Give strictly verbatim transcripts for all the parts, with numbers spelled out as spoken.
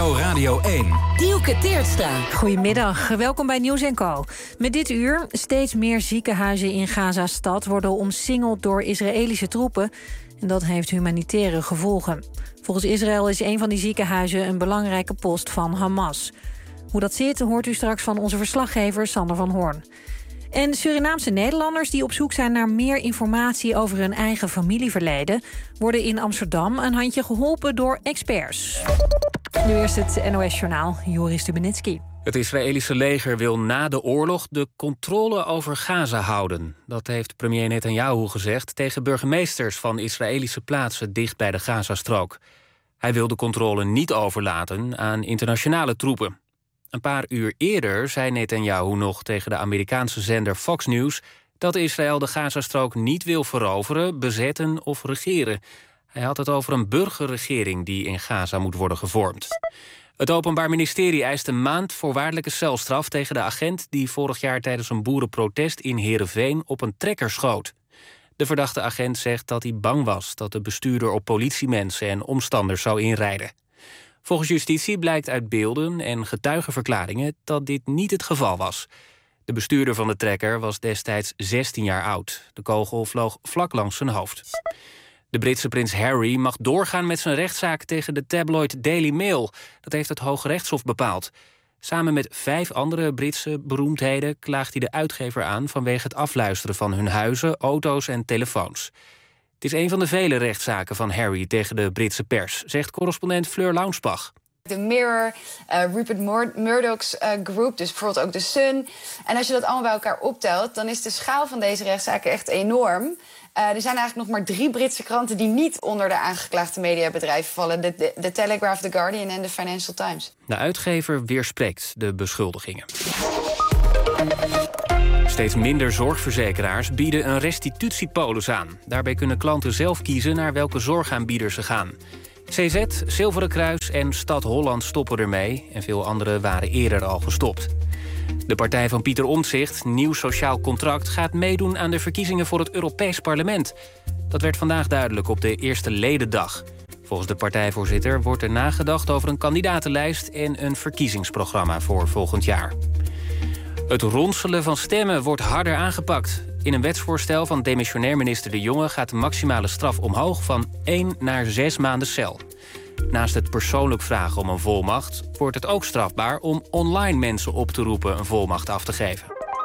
N P O Radio één. Dielke Teertstra. Goedemiddag, welkom bij Nieuws en Co. Met dit uur, steeds meer ziekenhuizen in Gaza-stad worden omsingeld door Israëlische troepen. En dat heeft humanitaire gevolgen. Volgens Israël is een van die ziekenhuizen een belangrijke post van Hamas. Hoe dat zit, hoort u straks van onze verslaggever Sander van Hoorn. En Surinaamse Nederlanders die op zoek zijn naar meer informatie over hun eigen familieverleden, worden in Amsterdam een handje geholpen door experts. Nu eerst het N O S-journaal, Joris Stubenitski. Het Israëlische leger wil na de oorlog de controle over Gaza houden. Dat heeft premier Netanyahu gezegd tegen burgemeesters van Israëlische plaatsen dicht bij de Gazastrook. Hij wil de controle niet overlaten aan internationale troepen. Een paar uur eerder zei Netanyahu nog tegen de Amerikaanse zender Fox News dat Israël de Gazastrook niet wil veroveren, bezetten of regeren. Hij had het over een burgerregering die in Gaza moet worden gevormd. Het Openbaar Ministerie eist een maand voorwaardelijke celstraf tegen de agent die vorig jaar tijdens een boerenprotest in Heerenveen op een trekker schoot. De verdachte agent zegt dat hij bang was dat de bestuurder op politiemensen en omstanders zou inrijden. Volgens justitie blijkt uit beelden en getuigenverklaringen dat dit niet het geval was. De bestuurder van de trekker was destijds zestien jaar oud. De kogel vloog vlak langs zijn hoofd. De Britse prins Harry mag doorgaan met zijn rechtszaak tegen de tabloid Daily Mail. Dat heeft het Hooggerechtshof bepaald. Samen met vijf andere Britse beroemdheden klaagt hij de uitgever aan vanwege het afluisteren van hun huizen, auto's en telefoons. Het is een van de vele rechtszaken van Harry tegen de Britse pers, zegt correspondent Fleur Launsbach. De Mirror, uh, Rupert Mur- Murdoch's uh, Group, dus bijvoorbeeld ook de Sun. En als je dat allemaal bij elkaar optelt, dan is de schaal van deze rechtszaken echt enorm. Uh, er zijn eigenlijk nog maar drie Britse kranten die niet onder de aangeklaagde mediabedrijven vallen. De, de, de Telegraph, The Guardian en de Financial Times. De uitgever weerspreekt de beschuldigingen. Steeds minder zorgverzekeraars bieden een restitutiepolis aan. Daarbij kunnen klanten zelf kiezen naar welke zorgaanbieder ze gaan. C Z, Zilveren Kruis en Stad Holland stoppen ermee en veel anderen waren eerder al gestopt. De partij van Pieter Omtzigt, Nieuw Sociaal Contract, gaat meedoen aan de verkiezingen voor het Europees Parlement. Dat werd vandaag duidelijk op de eerste ledendag. Volgens de partijvoorzitter wordt er nagedacht over een kandidatenlijst en een verkiezingsprogramma voor volgend jaar. Het ronselen van stemmen wordt harder aangepakt. In een wetsvoorstel van demissionair minister De Jonge gaat de maximale straf omhoog van één naar zes maanden cel. Naast het persoonlijk vragen om een volmacht wordt het ook strafbaar om online mensen op te roepen een volmacht af te geven.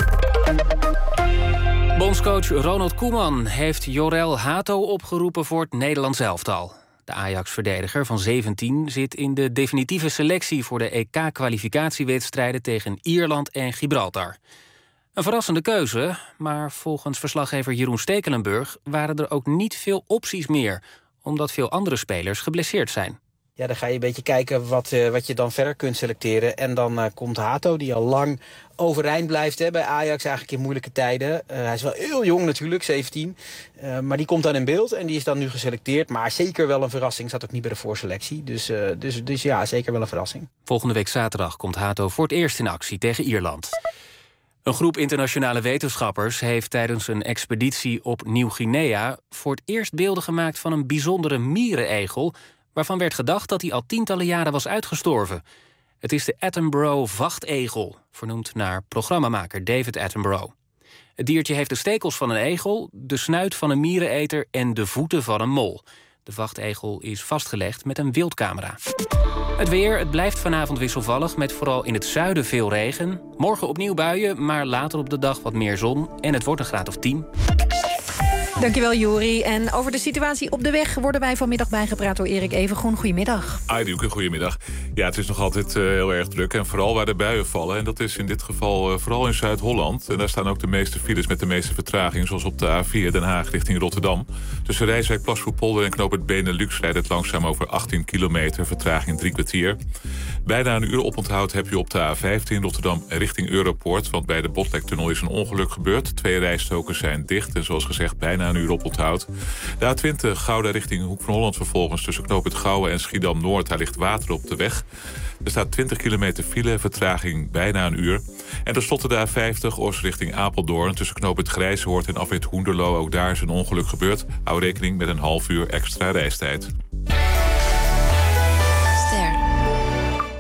Bondscoach Ronald Koeman heeft Jorel Hato opgeroepen voor het Nederlands elftal. De Ajax-verdediger van zeventien zit in de definitieve selectie voor de E K-kwalificatiewedstrijden tegen Ierland en Gibraltar. Een verrassende keuze, maar volgens verslaggever Jeroen Stekelenburg waren er ook niet veel opties meer, omdat veel andere spelers geblesseerd zijn. Ja, dan ga je een beetje kijken wat, uh, wat je dan verder kunt selecteren. En dan uh, komt Hato, die al lang overeind blijft hè, bij Ajax, eigenlijk in moeilijke tijden. Uh, hij is wel heel jong natuurlijk, zeventien. Uh, maar die komt dan in beeld en die is dan nu geselecteerd. Maar zeker wel een verrassing, zat ook niet bij de voorselectie. Dus, uh, dus, dus ja, zeker wel een verrassing. Volgende week zaterdag komt Hato voor het eerst in actie tegen Ierland. Een groep internationale wetenschappers heeft tijdens een expeditie op Nieuw-Guinea voor het eerst beelden gemaakt van een bijzondere mierenegel, waarvan werd gedacht dat hij al tientallen jaren was uitgestorven. Het is de Attenborough-vachtegel, vernoemd naar programmamaker David Attenborough. Het diertje heeft de stekels van een egel, de snuit van een miereneter en de voeten van een mol. De vachtegel is vastgelegd met een wildcamera. Het weer, het blijft vanavond wisselvallig met vooral in het zuiden veel regen. Morgen opnieuw buien, maar later op de dag wat meer zon en het wordt een graad of tien. Dankjewel, Jori. En over de situatie op de weg worden wij vanmiddag bijgepraat door Erik Evengroen. Goedemiddag. Hi, Dielke, goedemiddag. Ja, het is nog altijd uh, heel erg druk. En vooral waar de buien vallen. En dat is in dit geval uh, vooral in Zuid-Holland. En daar staan ook de meeste files met de meeste vertraging. Zoals op de A vier Den Haag richting Rotterdam. Tussen Rijswijk, Plasvoerpolder en Knoop het Benelux rijdt het langzaam over achttien kilometer. Vertraging drie kwartier. Bijna een uur oponthoud heb je op de A vijftien Rotterdam richting Europoort. Want bij de Botlektunnel is een ongeluk gebeurd. Twee rijstokers zijn dicht. En zoals gezegd bijna een uur oponthoud. De A twintig Gouda richting Hoek van Holland vervolgens tussen Knoop het Gouwen en Schiedam-Noord. Daar ligt water op de weg. Er staat twintig kilometer file, vertraging bijna een uur. En tenslotte de A vijftig Os richting Apeldoorn tussen Knoop het Grijzehoort en afrit Hoenderloo. Ook daar is een ongeluk gebeurd. Hou rekening met een half uur extra reistijd. Ster.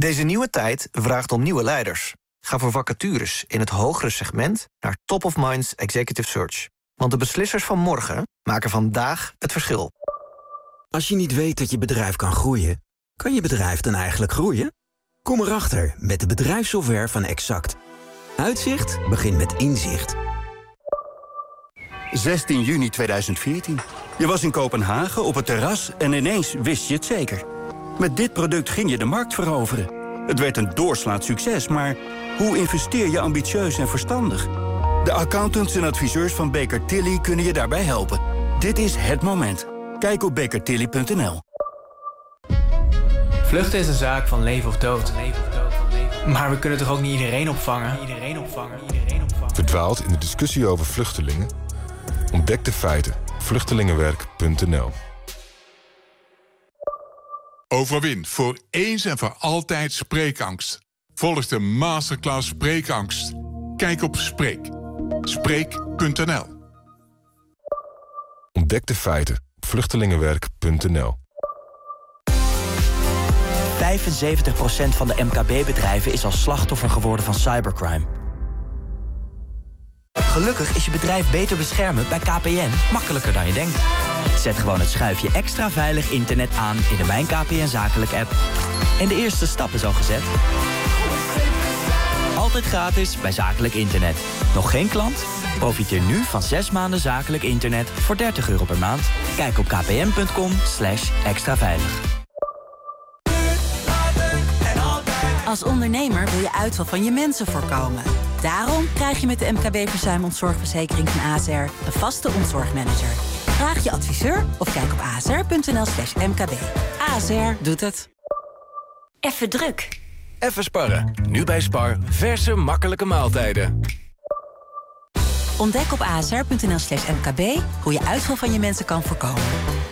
Deze nieuwe tijd vraagt om nieuwe leiders. Ga voor vacatures in het hogere segment naar Top of Minds Executive Search. Want de beslissers van morgen maken vandaag het verschil. Als je niet weet dat je bedrijf kan groeien, kan je bedrijf dan eigenlijk groeien? Kom erachter met de bedrijfssoftware van Exact. Uitzicht begint met inzicht. zestien juni tweeduizend veertien. Je was in Kopenhagen op het terras en ineens wist je het zeker. Met dit product ging je de markt veroveren. Het werd een doorslaand succes, maar hoe investeer je ambitieus en verstandig? De accountants en adviseurs van Baker Tilly kunnen je daarbij helpen. Dit is het moment. Kijk op baker tilly punt n l. Vluchten is een zaak van leven of dood. Maar we kunnen toch ook niet iedereen opvangen? Iedereen opvangen, iedereen opvangen. Verdwaald in de discussie over vluchtelingen? Ontdek de feiten. vluchtelingenwerk punt n l. Overwin voor eens en voor altijd spreekangst. Volg de masterclass Spreekangst. Kijk op Spreek. Spreek punt n l. Ontdek de feiten. vluchtelingenwerk punt n l. vijfenzeventig procent van de M K B-bedrijven is al slachtoffer geworden van cybercrime. Gelukkig is je bedrijf beter beschermen bij K P N makkelijker dan je denkt. Zet gewoon het schuifje extra veilig internet aan in de Mijn K P N Zakelijk app. En de eerste stap is al gezet. Altijd gratis bij zakelijk internet. Nog geen klant? Profiteer nu van zes maanden zakelijk internet voor dertig euro per maand. Kijk op kpn punt com slash extra veilig. Als ondernemer wil je uitval van je mensen voorkomen. Daarom krijg je met de M K B-verzuim-ontzorgverzekering van A S R een vaste ontzorgmanager. Vraag je adviseur of kijk op asr.nl slash mkb. A S R doet het. Even druk. Even sparren. Nu bij Spar. Verse, makkelijke maaltijden. Ontdek op asr.nl slash mkb hoe je uitval van je mensen kan voorkomen.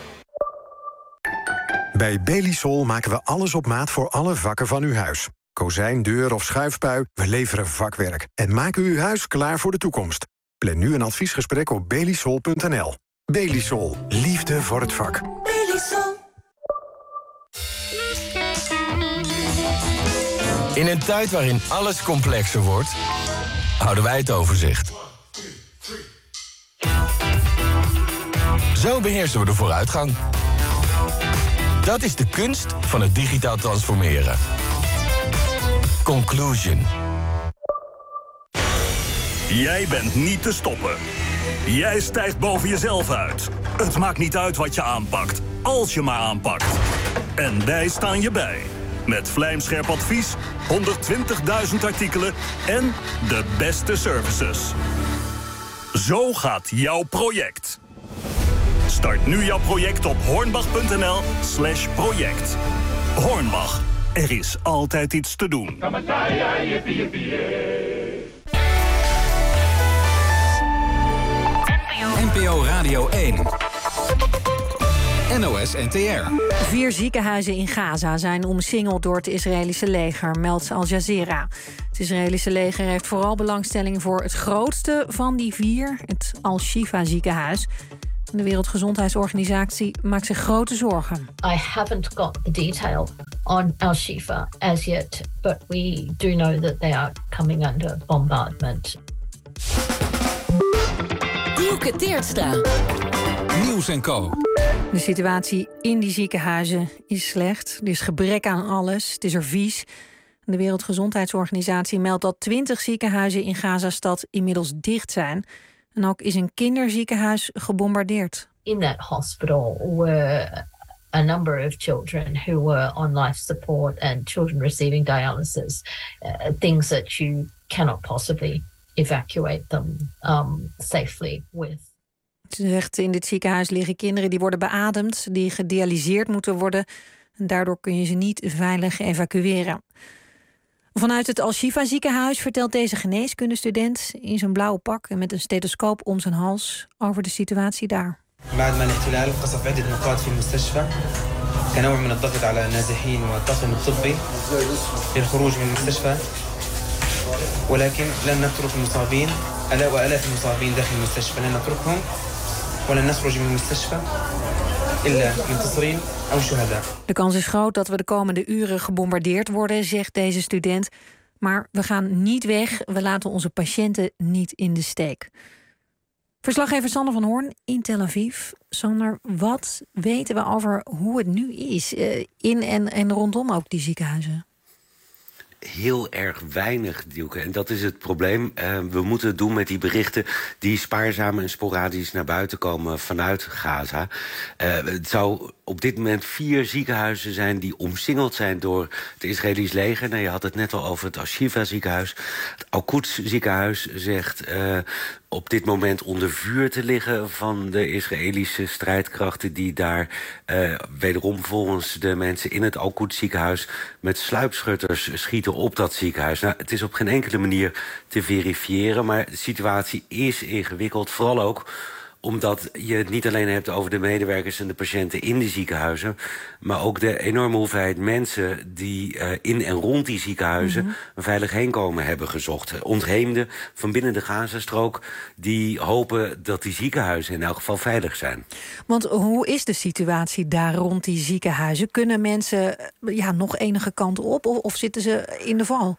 Bij Belisol maken we alles op maat voor alle vakken van uw huis. Kozijn, deur of schuifpui, we leveren vakwerk. En maken uw huis klaar voor de toekomst. Plan nu een adviesgesprek op belisol punt n l. Belisol. Liefde voor het vak. Belisol. In een tijd waarin alles complexer wordt, houden wij het overzicht. Zo beheersen we de vooruitgang. Dat is de kunst van het digitaal transformeren. Conclusion. Jij bent niet te stoppen. Jij stijgt boven jezelf uit. Het maakt niet uit wat je aanpakt, als je maar aanpakt. En wij staan je bij. Met vlijmscherp advies, honderdtwintigduizend artikelen en de beste services. Zo gaat jouw project. Start nu jouw project op hornbach punt n l slash project. Hornbach, er is altijd iets te doen. N P O Radio één. N O S N T R. Vier ziekenhuizen in Gaza zijn omsingeld door het Israëlische leger, meldt Al Jazeera. Het Israëlische leger heeft vooral belangstelling voor het grootste van die vier, het Al-Shifa ziekenhuis. De Wereldgezondheidsorganisatie maakt zich grote zorgen. I haven't got the detail on Al-Shifa as yet, but we do know that they are coming under bombardment. Dielke Teertstra. Nieuws en Co. De situatie in die ziekenhuizen is slecht. Er is gebrek aan alles. Het is er vies. De Wereldgezondheidsorganisatie meldt dat twintig ziekenhuizen in Gazastad inmiddels dicht zijn. En ook is een kinderziekenhuis gebombardeerd. In that hospital were a number of children who were on life support and children receiving dialysis. Uh, things that you cannot possibly evacuate them um, safely with. Ze zegt, in dit ziekenhuis liggen kinderen die worden beademd, die gedialyseerd moeten worden. En daardoor kun je ze niet veilig evacueren. Vanuit het Al-Shifa ziekenhuis vertelt deze geneeskundestudent in zijn blauwe pak en met een stethoscoop om zijn hals over de situatie daar. بعد ما الاحتلال قصف عدة نقاط في المستشفى كنوع من الضغط على النازحين والطاقم الطبي للخروج من المستشفى ولكن لن نترك المصابين آلاف وآلاف المصابين داخل المستشفى لن نتركهم ولن نخرج من المستشفى إلا منتصرين De kans is groot dat we de komende uren gebombardeerd worden, zegt deze student. Maar we gaan niet weg, we laten onze patiënten niet in de steek. Verslaggever Sander van Hoorn in Tel Aviv. Sander, wat weten we over hoe het nu is uh, in en, en rondom ook die ziekenhuizen? Heel erg weinig, Dielke. En dat is het probleem. Uh, we moeten het doen met die berichten die spaarzaam en sporadisch naar buiten komen vanuit Gaza. Uh, het zou op dit moment vier ziekenhuizen zijn die omsingeld zijn door het Israëlisch leger. Nou, je had het net al over het Al-Shifa ziekenhuis. Het Al-Quds ziekenhuis zegt uh, op dit moment onder vuur te liggen van de Israëlische strijdkrachten die daar uh, wederom volgens de mensen in het Al-Quds ziekenhuis met sluipschutters schieten op dat ziekenhuis. Nou, het is op geen enkele manier te verifiëren, maar de situatie is ingewikkeld, vooral ook omdat je het niet alleen hebt over de medewerkers en de patiënten in de ziekenhuizen, maar ook de enorme hoeveelheid mensen die uh, in en rond die ziekenhuizen mm-hmm. een veilig heenkomen hebben gezocht. Ontheemden van binnen de Gazastrook die hopen dat die ziekenhuizen in elk geval veilig zijn. Want hoe is de situatie daar rond die ziekenhuizen? Kunnen mensen ja, nog enige kant op of, of zitten ze in de val?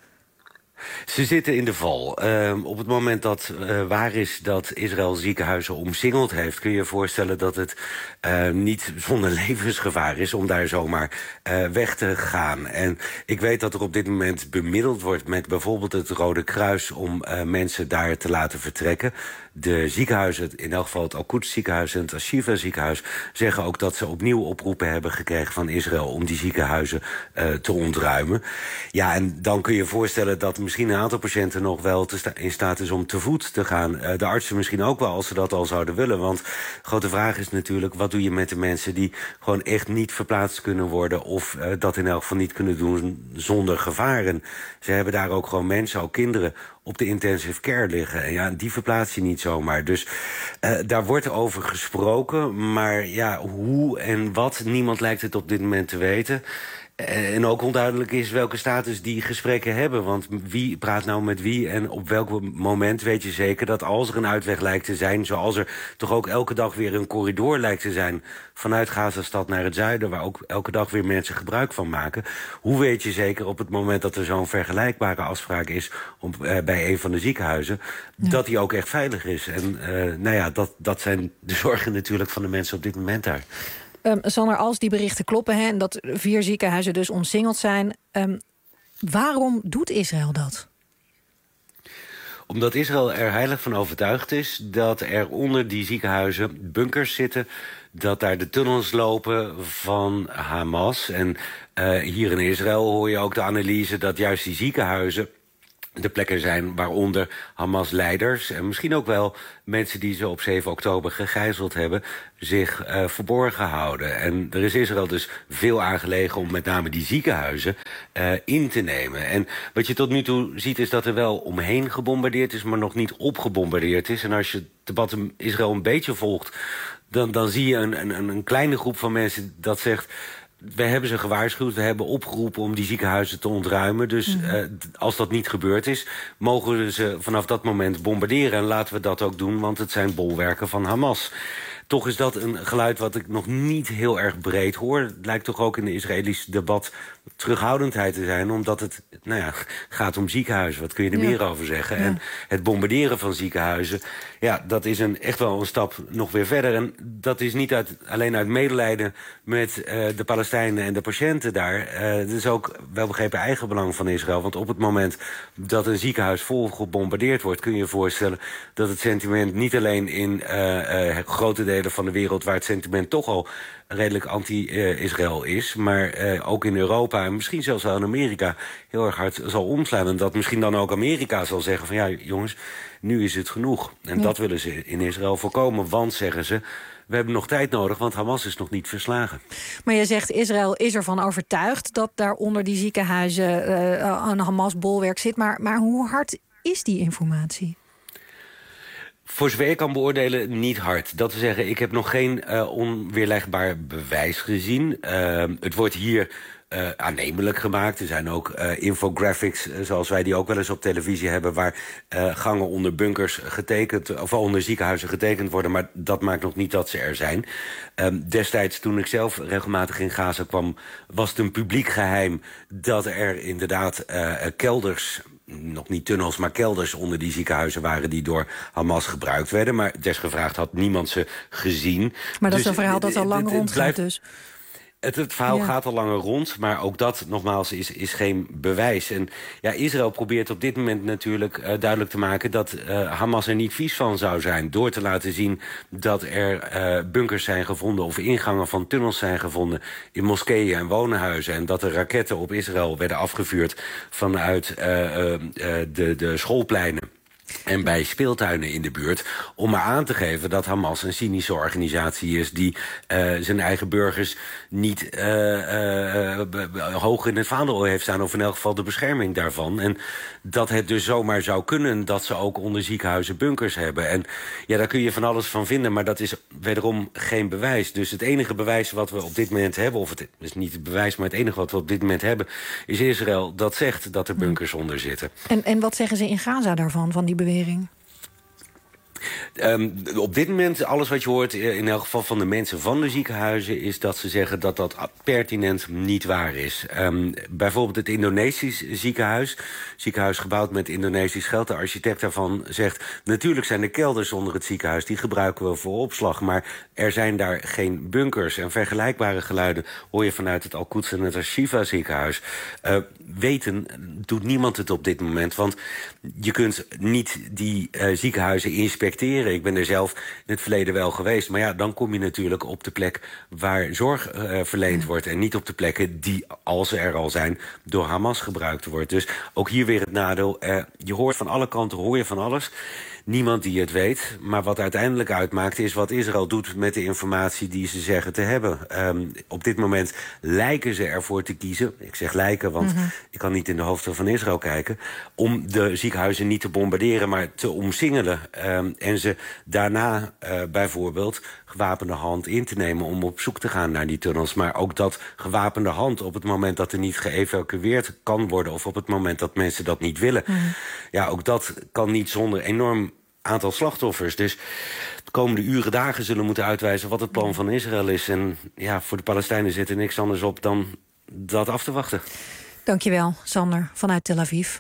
Ze zitten in de val. Uh, op het moment dat uh, waar is dat Israël ziekenhuizen omsingeld heeft, kun je je voorstellen dat het uh, niet zonder levensgevaar is om daar zomaar uh, weg te gaan. En ik weet dat er op dit moment bemiddeld wordt met bijvoorbeeld het Rode Kruis om uh, mensen daar te laten vertrekken. De ziekenhuizen, in elk geval het Al-Quds ziekenhuis en het Al-Shifa ziekenhuis, zeggen ook dat ze opnieuw oproepen hebben gekregen van Israël om die ziekenhuizen uh, te ontruimen. Ja, en dan kun je je voorstellen dat misschien een aantal patiënten nog wel te sta- in staat is om te voet te gaan. Uh, de artsen misschien ook wel, als ze dat al zouden willen. Want de grote vraag is natuurlijk, wat doe je met de mensen die gewoon echt niet verplaatst kunnen worden of uh, dat in elk geval niet kunnen doen zonder gevaren. Ze hebben daar ook gewoon mensen, ook kinderen, op de intensive care liggen. En ja, die verplaats je niet zomaar. Dus uh, daar wordt over gesproken. Maar ja, hoe en wat, niemand lijkt het op dit moment te weten. En ook onduidelijk is welke status die gesprekken hebben. Want wie praat nou met wie en op welk moment weet je zeker dat als er een uitweg lijkt te zijn, zoals er toch ook elke dag weer een corridor lijkt te zijn vanuit Gazastad naar het zuiden, waar ook elke dag weer mensen gebruik van maken. Hoe weet je zeker op het moment dat er zo'n vergelijkbare afspraak is om, uh, bij een van de ziekenhuizen, ja, dat die ook echt veilig is? En uh, nou ja, dat, dat zijn de zorgen natuurlijk van de mensen op dit moment daar. Um, Sander, als die berichten kloppen, hè, en dat vier ziekenhuizen dus omsingeld zijn, um, waarom doet Israël dat? Omdat Israël er heilig van overtuigd is dat er onder die ziekenhuizen bunkers zitten, dat daar de tunnels lopen van Hamas. En uh, hier in Israël hoor je ook de analyse dat juist die ziekenhuizen de plekken zijn waaronder Hamas-leiders en misschien ook wel mensen die ze op zeven oktober gegijzeld hebben, zich uh, verborgen houden. En er is Israël dus veel aangelegen om met name die ziekenhuizen uh, in te nemen. En wat je tot nu toe ziet is dat er wel omheen gebombardeerd is, maar nog niet opgebombardeerd is. En als je het debat in Israël een beetje volgt, dan, dan zie je een, een, een kleine groep van mensen dat zegt, we hebben ze gewaarschuwd, we hebben opgeroepen om die ziekenhuizen te ontruimen. Dus mm-hmm. uh, als dat niet gebeurd is, mogen we ze vanaf dat moment bombarderen. En laten we dat ook doen, want het zijn bolwerken van Hamas. Toch is dat een geluid wat ik nog niet heel erg breed hoor. Het lijkt toch ook in het Israëlisch debat terughoudendheid te zijn, omdat het nou ja, gaat om ziekenhuizen. Wat kun je er ja. meer over zeggen? Ja. En het bombarderen van ziekenhuizen, ja, dat is een, echt wel een stap nog weer verder. En dat is niet uit, alleen uit medelijden met uh, de Palestijnen en de patiënten daar. Uh, het is ook wel begrepen eigenbelang van Israël. Want op het moment dat een ziekenhuis vol gebombardeerd wordt, kun je je voorstellen dat het sentiment niet alleen in uh, uh, grote delen van de wereld, waar het sentiment toch al redelijk anti-Israël is, maar uh, ook in Europa en misschien zelfs wel in Amerika heel erg hard zal omslaan. En dat misschien dan ook Amerika zal zeggen van ja, jongens, nu is het genoeg. En ja. dat willen ze in Israël voorkomen, want, zeggen ze, we hebben nog tijd nodig, want Hamas is nog niet verslagen. Maar je zegt, Israël is ervan overtuigd dat daar onder die ziekenhuizen uh, een Hamas-bolwerk zit. Maar, maar hoe hard is die informatie? Voor zover ik kan beoordelen, niet hard. Dat te zeggen, ik heb nog geen uh, onweerlegbaar bewijs gezien. Uh, het wordt hier uh, aannemelijk gemaakt. Er zijn ook uh, infographics, uh, zoals wij die ook wel eens op televisie hebben, waar uh, gangen onder bunkers getekend, of onder ziekenhuizen getekend worden. Maar dat maakt nog niet dat ze er zijn. Um, destijds, toen ik zelf regelmatig in Gaza kwam, was het een publiek geheim dat er inderdaad uh, kelders, nog niet tunnels, maar kelders onder die ziekenhuizen waren die door Hamas gebruikt werden. Maar desgevraagd had niemand ze gezien. Maar dat dus is een verhaal dat al lang rondgaat dus. Het, het verhaal ja. gaat al langer rond, maar ook dat, nogmaals, is, is geen bewijs. En ja, Israël probeert op dit moment natuurlijk uh, duidelijk te maken dat uh, Hamas er niet vies van zou zijn, door te laten zien dat er uh, bunkers zijn gevonden of ingangen van tunnels zijn gevonden in moskeeën en woonhuizen. En dat er raketten op Israël werden afgevuurd vanuit uh, uh, uh, de, de schoolpleinen en bij speeltuinen in de buurt, om maar aan te geven dat Hamas een cynische organisatie is die uh, zijn eigen burgers niet uh, uh, uh, hoog in het vaandel heeft staan, of in elk geval de bescherming daarvan. En dat het dus zomaar zou kunnen dat ze ook onder ziekenhuizen bunkers hebben. En ja, daar kun je van alles van vinden, maar dat is wederom geen bewijs. Dus het enige bewijs wat we op dit moment hebben, of het is niet het bewijs, maar het enige wat we op dit moment hebben, is Israël dat zegt dat er bunkers onder zitten. En, en wat zeggen ze in Gaza daarvan, van die bewering? Um, op dit moment, alles wat je hoort, in elk geval van de mensen van de ziekenhuizen, is dat ze zeggen dat dat pertinent niet waar is. Um, bijvoorbeeld het Indonesisch ziekenhuis, ziekenhuis gebouwd met Indonesisch geld. De architect daarvan zegt, natuurlijk zijn er kelders onder het ziekenhuis, die gebruiken we voor opslag, maar er zijn daar geen bunkers. En vergelijkbare geluiden hoor je vanuit het Al-Quds en het Al-Shifa ziekenhuis. Uh, weten doet niemand het op dit moment, want je kunt niet die uh, ziekenhuizen inspecteren. Ik ben er zelf in het verleden wel geweest, maar ja, dan kom je natuurlijk op de plek waar zorg uh, verleend wordt en niet op de plekken die, als ze er al zijn, door Hamas gebruikt wordt. Dus ook hier weer het nadeel. Uh, je hoort van alle kanten, hoor je van alles. Niemand die het weet, maar wat uiteindelijk uitmaakt is wat Israël doet met de informatie die ze zeggen te hebben. Um, op dit moment lijken ze ervoor te kiezen, ik zeg lijken, want mm-hmm. ik kan niet in de hoofden van Israël kijken, om de ziekenhuizen niet te bombarderen, maar te omsingelen. Um, en ze daarna uh, bijvoorbeeld gewapende hand in te nemen om op zoek te gaan naar die tunnels. Maar ook dat gewapende hand op het moment dat er niet geëvacueerd kan worden, of op het moment dat mensen dat niet willen. Mm-hmm. Ja, ook dat kan niet zonder enorm aantal slachtoffers. Dus de komende uren, dagen zullen moeten uitwijzen wat het plan van Israël is. En ja, voor de Palestijnen zit er niks anders op dan dat af te wachten. Dankjewel, Sander, vanuit Tel Aviv.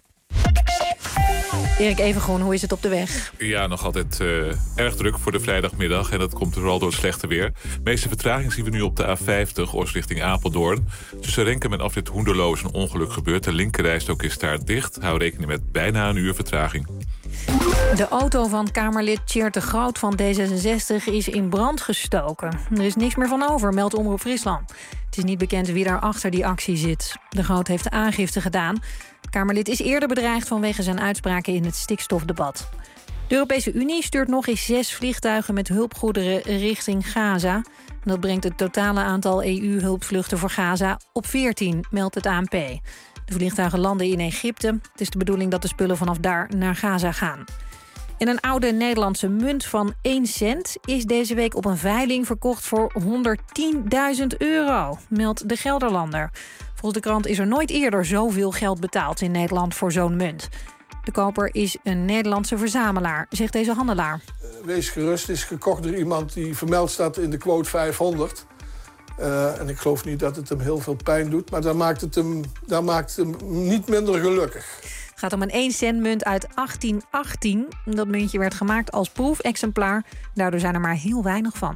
Erik Evengroen, hoe is het op de weg? Ja, nog altijd uh, erg druk voor de vrijdagmiddag. En dat komt vooral door het slechte weer. De meeste vertraging zien we nu op de A vijftig, Oost richting Apeldoorn. Tussen Renkum en afrit Hoenderloo is een ongeluk gebeurd. De linkerrijstrook is daar dicht. Hou rekening met bijna een uur vertraging. De auto van Kamerlid Tjeerd de Groot van D zesenzestig is in brand gestoken. Er is niks meer van over, meldt Omroep Friesland. Het is niet bekend wie daar achter die actie zit. De Groot heeft aangifte gedaan. Het Kamerlid is eerder bedreigd vanwege zijn uitspraken in het stikstofdebat. De Europese Unie stuurt nog eens zes vliegtuigen met hulpgoederen richting Gaza. En dat brengt het totale aantal E U-hulpvluchten voor Gaza op veertien, meldt het A N P. De vliegtuigen landen in Egypte. Het is de bedoeling dat de spullen vanaf daar naar Gaza gaan. En een oude Nederlandse munt van één cent is deze week op een veiling verkocht voor honderdtienduizend euro, meldt de Gelderlander. Volgens de krant is er nooit eerder zoveel geld betaald in Nederland voor zo'n munt. De koper is een Nederlandse verzamelaar, zegt deze handelaar. Wees gerust, is gekocht door iemand die vermeld staat in de quote vijfhonderd. Uh, en ik geloof niet dat het hem heel veel pijn doet, maar dat maakt het hem, dat maakt hem niet minder gelukkig. Het gaat om een één cent munt uit achttien achttien. Dat muntje werd gemaakt als proefexemplaar. Daardoor zijn er maar heel weinig van.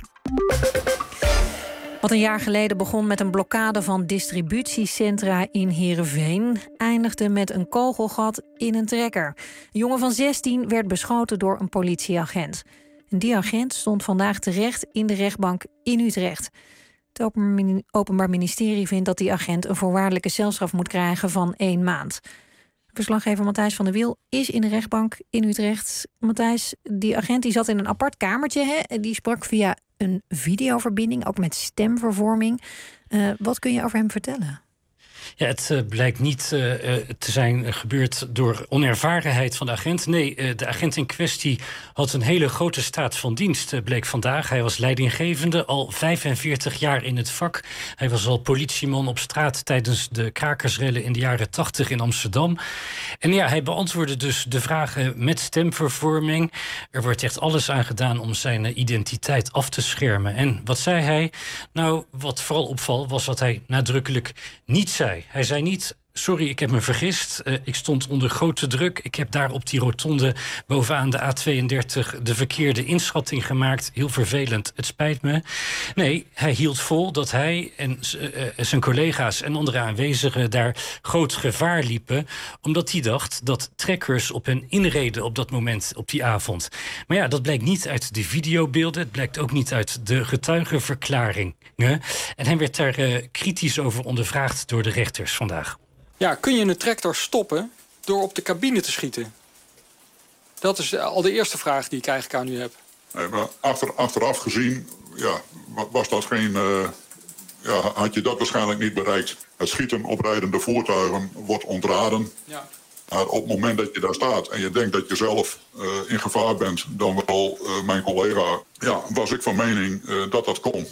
Wat een jaar geleden begon met een blokkade van distributiecentra in Heerenveen, eindigde met een kogelgat in een trekker. Een jongen van zestien werd beschoten door een politieagent. En die agent stond vandaag terecht in de rechtbank in Utrecht. Het Openbaar Ministerie vindt dat die agent een voorwaardelijke celstraf moet krijgen van één maand. Verslaggever Matthijs van der Wiel is in de rechtbank in Utrecht. Matthijs, die agent die zat in een apart kamertje. Hè? Die sprak via een videoverbinding, ook met stemvervorming. Uh, wat kun je over hem vertellen? Ja, het uh, blijkt niet uh, te zijn gebeurd door onervarenheid van de agent. Nee, uh, de agent in kwestie had een hele grote staat van dienst, uh, bleek vandaag. Hij was leidinggevende, al vijfenveertig jaar in het vak. Hij was al politieman op straat tijdens de krakersrellen in de jaren tachtig in Amsterdam. En ja, hij beantwoordde dus de vragen met stemvervorming. Er wordt echt alles aan gedaan om zijn uh, identiteit af te schermen. En wat zei hij? Nou, wat vooral opvalt was wat hij nadrukkelijk niet zei. Hij zei niet: sorry, ik heb me vergist. Uh, ik stond onder grote druk. Ik heb daar op die rotonde bovenaan de A tweeëndertig de verkeerde inschatting gemaakt. Heel vervelend, het spijt me. Nee, hij hield vol dat hij en uh, zijn collega's en andere aanwezigen daar groot gevaar liepen, omdat hij dacht dat trekkers op hen inreden op dat moment, op die avond. Maar ja, dat blijkt niet uit de videobeelden. Het blijkt ook niet uit de getuigenverklaringen. En hij werd daar uh, kritisch over ondervraagd door de rechters vandaag. Ja, kun je een tractor stoppen door op de cabine te schieten? Dat is al de eerste vraag die ik eigenlijk aan u heb. Nee, maar achter, achteraf gezien, ja, was dat geen, uh, ja, had je dat waarschijnlijk niet bereikt. Het schieten op rijdende voertuigen wordt ontraden. Ja. Maar op het moment dat je daar staat en je denkt dat je zelf uh, in gevaar bent, dan wel uh, mijn collega, ja, was ik van mening uh, dat dat kon.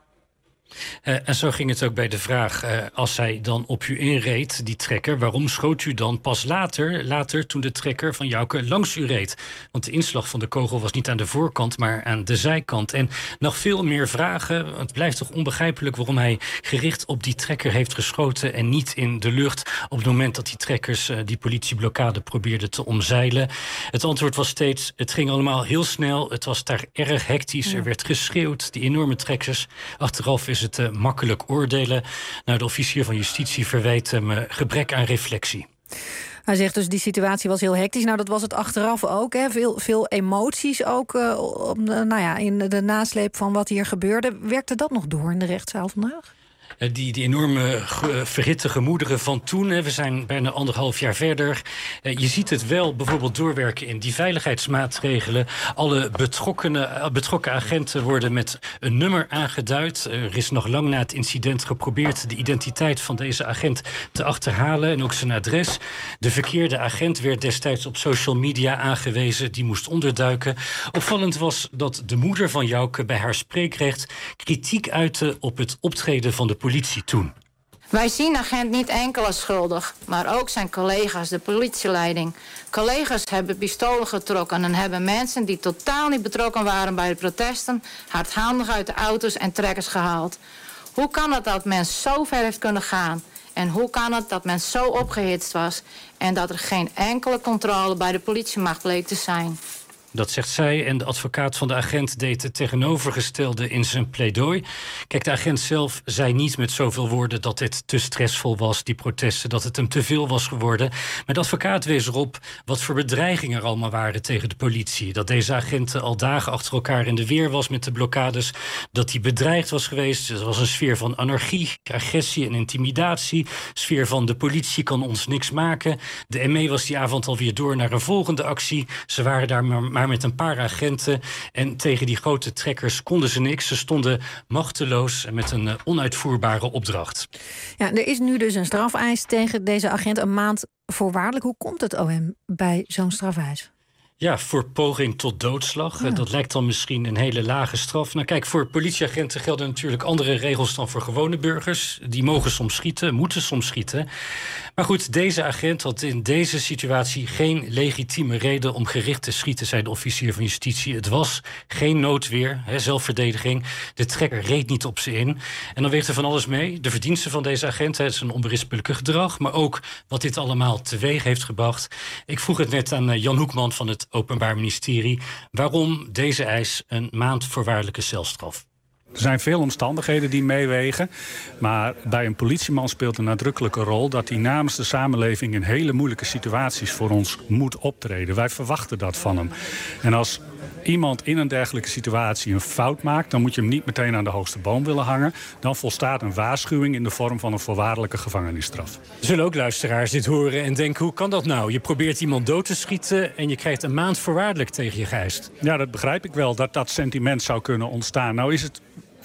Uh, en zo ging het ook bij de vraag, uh, als hij dan op u inreed, die trekker, waarom schoot u dan pas later, later toen de trekker van Jouke langs u reed? Want de inslag van de kogel was niet aan de voorkant, maar aan de zijkant. En nog veel meer vragen. Het blijft toch onbegrijpelijk waarom hij gericht op die trekker heeft geschoten en niet in de lucht op het moment dat die trekkers uh, die politieblokkade probeerden te omzeilen. Het antwoord was steeds, het ging allemaal heel snel, het was daar erg hectisch, er werd geschreeuwd, die enorme trekkers. Achteraf is het uh, makkelijk oordelen. Nou, de officier van justitie verwijt hem uh, gebrek aan reflectie. Hij zegt dus, die situatie was heel hectisch. Nou, dat was het achteraf ook. Hè. Veel, veel emoties ook uh, op, uh, nou ja, in de nasleep van wat hier gebeurde. Werkte dat nog door in de rechtszaal vandaag? Die, die enorme ge, verhitte gemoederen van toen. Hè. We zijn bijna anderhalf jaar verder. Uh, je ziet het wel bijvoorbeeld doorwerken in die veiligheidsmaatregelen. Alle betrokkenen, betrokken agenten worden met een nummer aangeduid. Uh, er is nog lang na het incident geprobeerd de identiteit van deze agent te achterhalen en ook zijn adres. De verkeerde agent werd destijds op social media aangewezen. Die moest onderduiken. Opvallend was dat de moeder van Jouke bij haar spreekrecht kritiek uitte op het optreden van de politie toen. Wij zien agent niet enkel als schuldig, maar ook zijn collega's, de politieleiding. Collega's hebben pistolen getrokken en hebben mensen die totaal niet betrokken waren bij de protesten hardhandig uit de auto's en trekkers gehaald. Hoe kan het dat men zo ver heeft kunnen gaan? En hoe kan het dat men zo opgehitst was en dat er geen enkele controle bij de politiemacht bleek te zijn? Dat zegt zij en de advocaat van de agent deed het tegenovergestelde in zijn pleidooi. Kijk, de agent zelf zei niet met zoveel woorden dat dit te stressvol was, die protesten, dat het hem te veel was geworden. Maar de advocaat wees erop wat voor bedreigingen er allemaal waren tegen de politie. Dat deze agent al dagen achter elkaar in de weer was met de blokkades, dat hij bedreigd was geweest. Er was een sfeer van anarchie, agressie en intimidatie. Sfeer van de politie kan ons niks maken. De M E was die avond alweer door naar een volgende actie. Ze waren daar maar maar met een paar agenten. En tegen die grote trekkers konden ze niks. Ze stonden machteloos en met een uh, onuitvoerbare opdracht. Ja, er is nu dus een strafeis tegen deze agent, een maand voorwaardelijk. Hoe komt het O M bij zo'n strafeis? Ja, voor poging tot doodslag. Ja. Dat lijkt dan misschien een hele lage straf. Nou kijk, voor politieagenten gelden natuurlijk andere regels dan voor gewone burgers. Die mogen soms schieten, moeten soms schieten. Maar goed, deze agent had in deze situatie geen legitieme reden om gericht te schieten, zei de officier van justitie. Het was geen noodweer, hè, zelfverdediging. De trekker reed niet op ze in. En dan weegt er van alles mee. De verdiensten van deze agent, hè, zijn onberispelijke gedrag, maar ook wat dit allemaal teweeg heeft gebracht. Ik vroeg het net aan Jan Hoekman van het Openbaar Ministerie. Waarom deze eis een maand voorwaardelijke celstraf? Er zijn veel omstandigheden die meewegen. Maar bij een politieman speelt een nadrukkelijke rol dat hij namens de samenleving in hele moeilijke situaties voor ons moet optreden. Wij verwachten dat van hem. En als iemand in een dergelijke situatie een fout maakt, dan moet je hem niet meteen aan de hoogste boom willen hangen. Dan volstaat een waarschuwing in de vorm van een voorwaardelijke gevangenisstraf. Zullen ook luisteraars dit horen en denken, hoe kan dat nou? Je probeert iemand dood te schieten en je krijgt een maand voorwaardelijk tegen je geëist. Ja, dat begrijp ik wel, dat dat sentiment zou kunnen ontstaan. Nou is het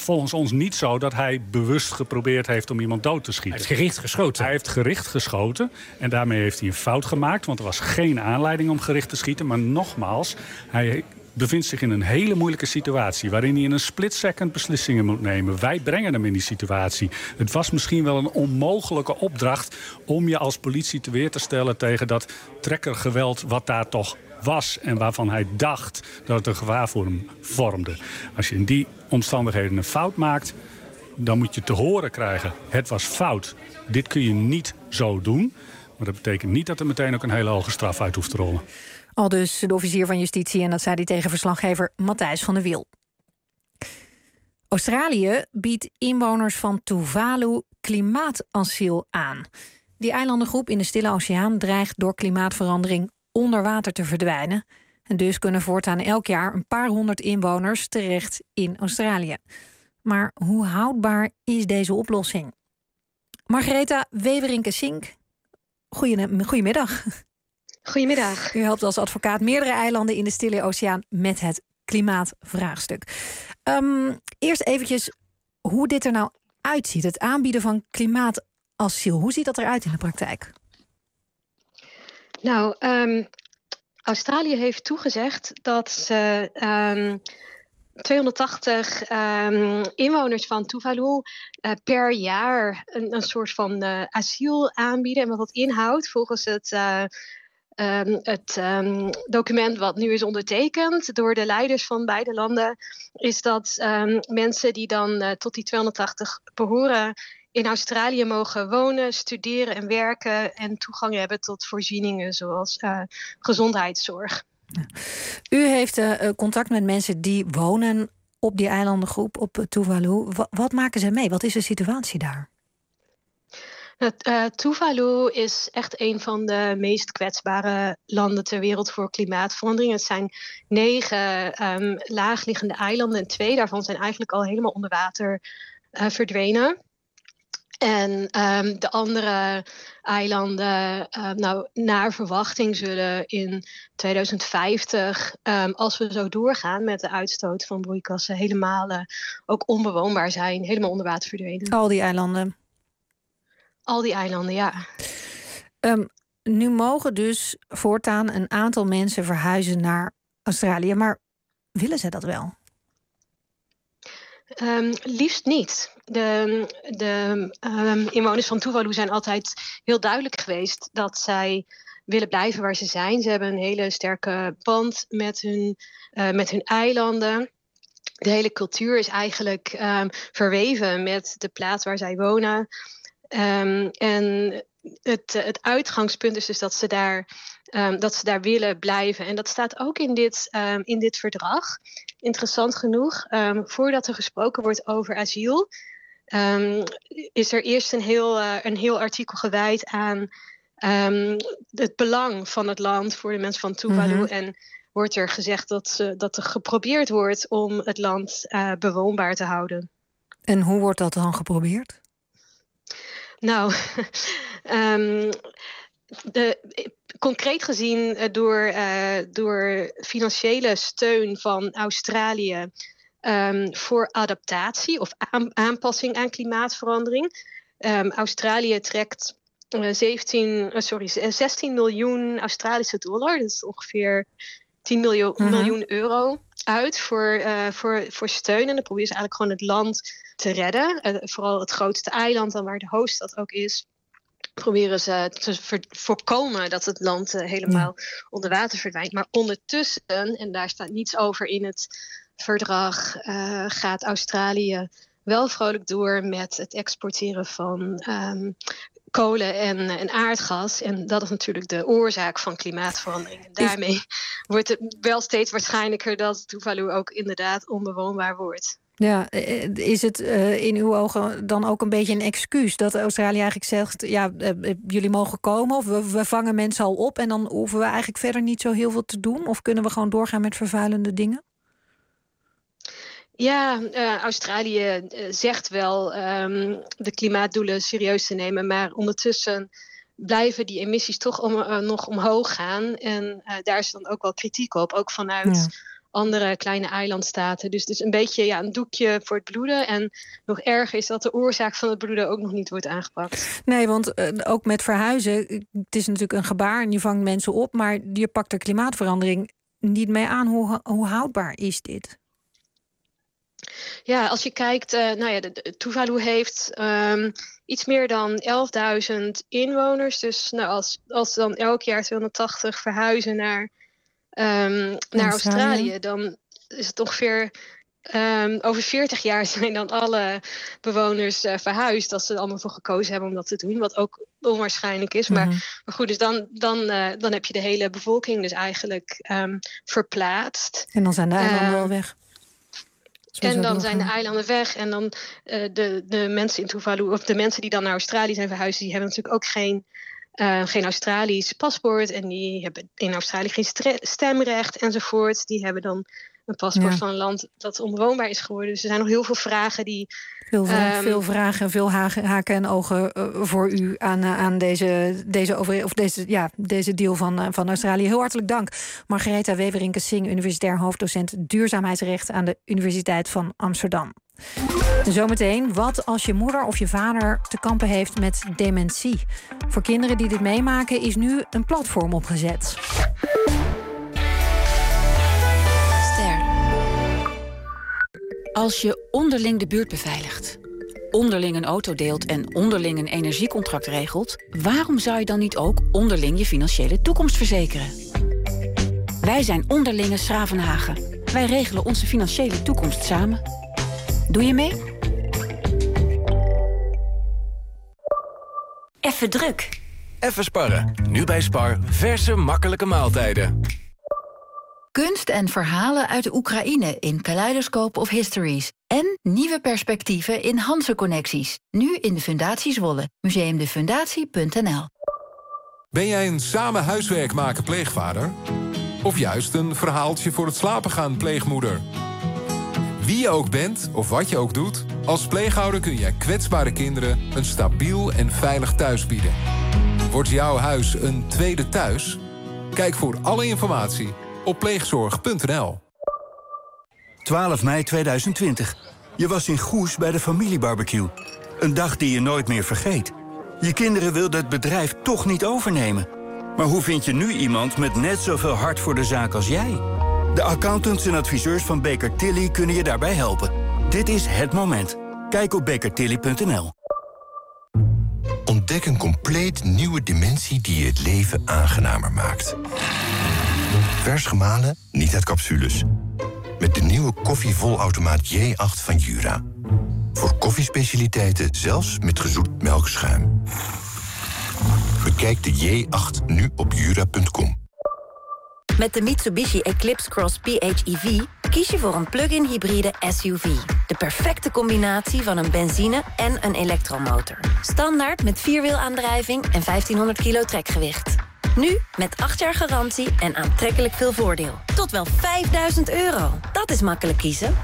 volgens ons niet zo dat hij bewust geprobeerd heeft om iemand dood te schieten. Hij heeft gericht geschoten. Hij heeft gericht geschoten en daarmee heeft hij een fout gemaakt, want er was geen aanleiding om gericht te schieten. Maar nogmaals, hij bevindt zich in een hele moeilijke situatie waarin hij in een split second beslissingen moet nemen. Wij brengen hem in die situatie. Het was misschien wel een onmogelijke opdracht om je als politie te weer te stellen tegen dat trekkergeweld wat daar toch was en waarvan hij dacht dat het een gevaar voor hem vormde. Als je in die omstandigheden een fout maakt, dan moet je te horen krijgen: het was fout. Dit kun je niet zo doen. Maar dat betekent niet dat er meteen ook een hele hoge straf uit hoeft te rollen. Al dus de officier van justitie, en dat zei hij tegen verslaggever Matthijs van der Wiel. Australië biedt inwoners van Tuvalu klimaatasiel aan. Die eilandengroep in de Stille Oceaan dreigt door klimaatverandering onder water te verdwijnen. En dus kunnen voortaan elk jaar een paar honderd inwoners terecht in Australië. Maar hoe houdbaar is deze oplossing? Margaretha Weverinck-Sink, goedemiddag. Goedemiddag. U helpt als advocaat meerdere eilanden in de Stille Oceaan met het klimaatvraagstuk. Um, eerst eventjes hoe dit er nou uitziet. Het aanbieden van klimaatasiel. Hoe ziet dat eruit in de praktijk? Nou, um, Australië heeft toegezegd dat ze um, tweehonderdtachtig um, inwoners van Tuvalu uh, per jaar een, een soort van uh, asiel aanbieden. En wat dat inhoudt volgens het... Uh, Um, het um, document wat nu is ondertekend door de leiders van beide landen, is dat um, mensen die dan uh, tot die tweehonderdtachtig behoren in Australië mogen wonen, studeren en werken en toegang hebben tot voorzieningen zoals uh, gezondheidszorg. U heeft uh, contact met mensen die wonen op die eilandengroep op Tuvalu. Wat, wat maken ze mee? Wat is de situatie daar? Uh, Tuvalu is echt een van de meest kwetsbare landen ter wereld voor klimaatverandering. Het zijn negen um, laagliggende eilanden en twee daarvan zijn eigenlijk al helemaal onder water uh, verdwenen. En um, de andere eilanden, uh, nou, naar verwachting zullen in tweeduizend vijftig, um, als we zo doorgaan met de uitstoot van broeikassen, helemaal uh, ook onbewoonbaar zijn, helemaal onder water verdwenen. Al die eilanden. Al die eilanden, ja. Um, nu mogen dus voortaan een aantal mensen verhuizen naar Australië. Maar willen ze dat wel? Um, liefst niet. De, de um, inwoners van Tuvalu zijn altijd heel duidelijk geweest dat zij willen blijven waar ze zijn. Ze hebben een hele sterke band met hun, uh, met hun eilanden. De hele cultuur is eigenlijk um, verweven met de plaats waar zij wonen. Um, en het, het uitgangspunt is dus dat ze daar, um, dat ze daar willen blijven. En dat staat ook in dit, um, in dit verdrag. Interessant genoeg, um, voordat er gesproken wordt over asiel, um, is er eerst een heel, uh, een heel artikel gewijd aan um, het belang van het land voor de mensen van Tuvalu. Mm-hmm. En wordt er gezegd dat, uh, dat er geprobeerd wordt om het land uh, bewoonbaar te houden. En hoe wordt dat dan geprobeerd? Nou, um, de, concreet gezien door, uh, door financiële steun van Australië um, voor adaptatie of aan, aanpassing aan klimaatverandering. Um, Australië trekt uh, zeventien, uh, sorry, zestien miljoen Australische dollar, dat is ongeveer tien miljoen, mm-hmm. miljoen euro uit voor, uh, voor, voor steun. En dan proberen ze eigenlijk gewoon het land te redden. Uh, vooral het grootste eiland, dan waar de hoofdstad ook is, proberen ze te ver- voorkomen dat het land uh, helemaal ja. onder water verdwijnt. Maar ondertussen, en daar staat niets over in het verdrag, uh, gaat Australië wel vrolijk door met het exporteren van um, kolen en, en aardgas. En dat is natuurlijk de oorzaak van klimaatverandering. En daarmee wordt het wel steeds waarschijnlijker dat Tuvalu ook inderdaad onbewoonbaar wordt. Ja, is het uh, in uw ogen dan ook een beetje een excuus dat Australië eigenlijk zegt, ja, uh, jullie mogen komen of we, we vangen mensen al op en dan hoeven we eigenlijk verder niet zo heel veel te doen? Of kunnen we gewoon doorgaan met vervuilende dingen? Ja, uh, Australië uh, zegt wel um, de klimaatdoelen serieus te nemen, maar ondertussen blijven die emissies toch om, uh, nog omhoog gaan. En uh, daar is dan ook wel kritiek op, ook vanuit ja. andere kleine eilandstaten. Dus het is een beetje ja, een doekje voor het bloeden. En nog erger is dat de oorzaak van het bloeden ook nog niet wordt aangepakt. Nee, want uh, ook met verhuizen, het is natuurlijk een gebaar en je vangt mensen op, maar je pakt er klimaatverandering niet mee aan. Hoe, hoe houdbaar is dit? Ja, als je kijkt, uh, nou ja, de, de Tuvalu heeft um, iets meer dan elfduizend inwoners. Dus nou, als, als ze dan elk jaar tweehonderdtachtig verhuizen naar, um, naar Australië, dan is het ongeveer um, over veertig jaar zijn dan alle bewoners uh, verhuisd. Als ze er allemaal voor gekozen hebben om dat te doen, wat ook onwaarschijnlijk is. Mm-hmm. Maar, maar goed, dus dan, dan, uh, dan heb je de hele bevolking dus eigenlijk um, verplaatst. En dan zijn de eilanden uh, al weg. En dan zijn de eilanden weg. En dan uh, de, de mensen in Tuvalu, of de mensen die dan naar Australië zijn verhuisd, die hebben natuurlijk ook geen, uh, geen Australisch paspoort. En die hebben in Australië geen stre- stemrecht enzovoort. Die hebben dan een paspoort ja. van een land dat onbewoonbaar is geworden. Dus er zijn nog heel veel vragen die... Veel, vra- um, veel vragen, veel haken, haken en ogen uh, voor u aan, uh, aan deze, deze, over, of deze, ja, deze deal van, uh, van Australië. Heel hartelijk dank. Margaretha Weverinck-Singh, universitair hoofddocent duurzaamheidsrecht aan de Universiteit van Amsterdam. Zometeen, wat als je moeder of je vader te kampen heeft met dementie? Voor kinderen die dit meemaken is nu een platform opgezet. Als je onderling de buurt beveiligt, onderling een auto deelt en onderling een energiecontract regelt, waarom zou je dan niet ook onderling je financiële toekomst verzekeren? Wij zijn Onderlinge Schravenhagen. Wij regelen onze financiële toekomst samen. Doe je mee? Even druk. Even sparren. Nu bij Spar. Verse, makkelijke maaltijden. Kunst en verhalen uit de Oekraïne in Kaleidoscope of Histories. En nieuwe perspectieven in Hanse-connecties. Nu in de Fundatie Zwolle. museumdefundatie punt n l. Ben jij een samen huiswerk maken pleegvader? Of juist een verhaaltje voor het slapen gaan pleegmoeder? Wie je ook bent of wat je ook doet, als pleegouder kun jij kwetsbare kinderen een stabiel en veilig thuis bieden. Wordt jouw huis een tweede thuis? Kijk voor alle informatie op pleegzorg punt n l. twaalf mei tweeduizend twintig. Je was in Goes bij de familiebarbecue. Een dag die je nooit meer vergeet. Je kinderen wilden het bedrijf toch niet overnemen. Maar hoe vind je nu iemand met net zoveel hart voor de zaak als jij? De accountants en adviseurs van Baker Tilly kunnen je daarbij helpen. Dit is het moment. Kijk op baker tilly punt n l. Ontdek een compleet nieuwe dimensie die je het leven aangenamer maakt. Vers gemalen, niet uit capsules. Met de nieuwe koffievolautomaat J acht van Jura. Voor koffiespecialiteiten zelfs met gezoet melkschuim. Bekijk de J acht nu op jura punt com. Met de Mitsubishi Eclipse Cross P H E V kies je voor een plug-in hybride S U V. De perfecte combinatie van een benzine- en een elektromotor. Standaard met vierwielaandrijving en vijftienhonderd kilo trekgewicht. Nu met acht jaar garantie en aantrekkelijk veel voordeel. Tot wel vijfduizend euro. Dat is makkelijk kiezen.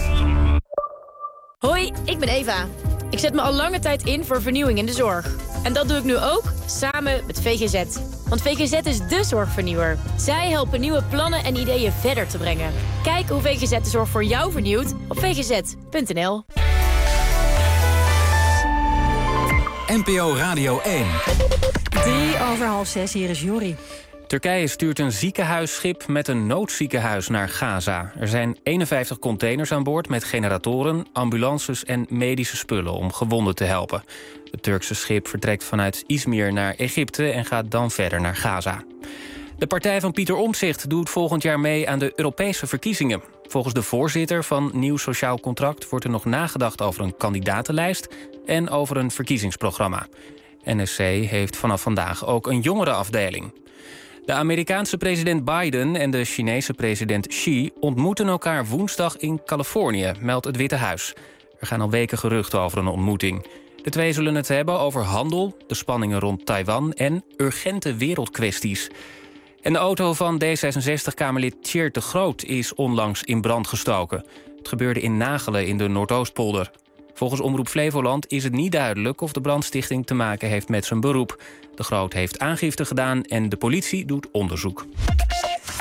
Hoi, ik ben Eva. Ik zet me al lange tijd in voor vernieuwing in de zorg. En dat doe ik nu ook, samen met V G Z. Want V G Z is dé zorgvernieuwer. Zij helpen nieuwe plannen en ideeën verder te brengen. Kijk hoe V G Z de zorg voor jou vernieuwt op v g z punt n l. N P O Radio één. Drie over half zes, hier is Jori. Turkije stuurt een ziekenhuisschip met een noodziekenhuis naar Gaza. Er zijn eenenvijftig containers aan boord met generatoren, ambulances en medische spullen om gewonden te helpen. Het Turkse schip vertrekt vanuit Izmir naar Egypte en gaat dan verder naar Gaza. De partij van Pieter Omtzigt doet volgend jaar mee aan de Europese verkiezingen. Volgens de voorzitter van Nieuw Sociaal Contract wordt er nog nagedacht over een kandidatenlijst en over een verkiezingsprogramma. N S C heeft vanaf vandaag ook een jongerenafdeling. De Amerikaanse president Biden en de Chinese president Xi ontmoeten elkaar woensdag in Californië, meldt het Witte Huis. Er gaan al weken geruchten over een ontmoeting. De twee zullen het hebben over handel, de spanningen rond Taiwan en urgente wereldkwesties. En de auto van D zesenzestig-Kamerlid Tjeerd de Groot is onlangs in brand gestoken. Het gebeurde in Nagelen in de Noordoostpolder. Volgens Omroep Flevoland is het niet duidelijk of de brandstichting te maken heeft met zijn beroep. De Groot heeft aangifte gedaan en de politie doet onderzoek.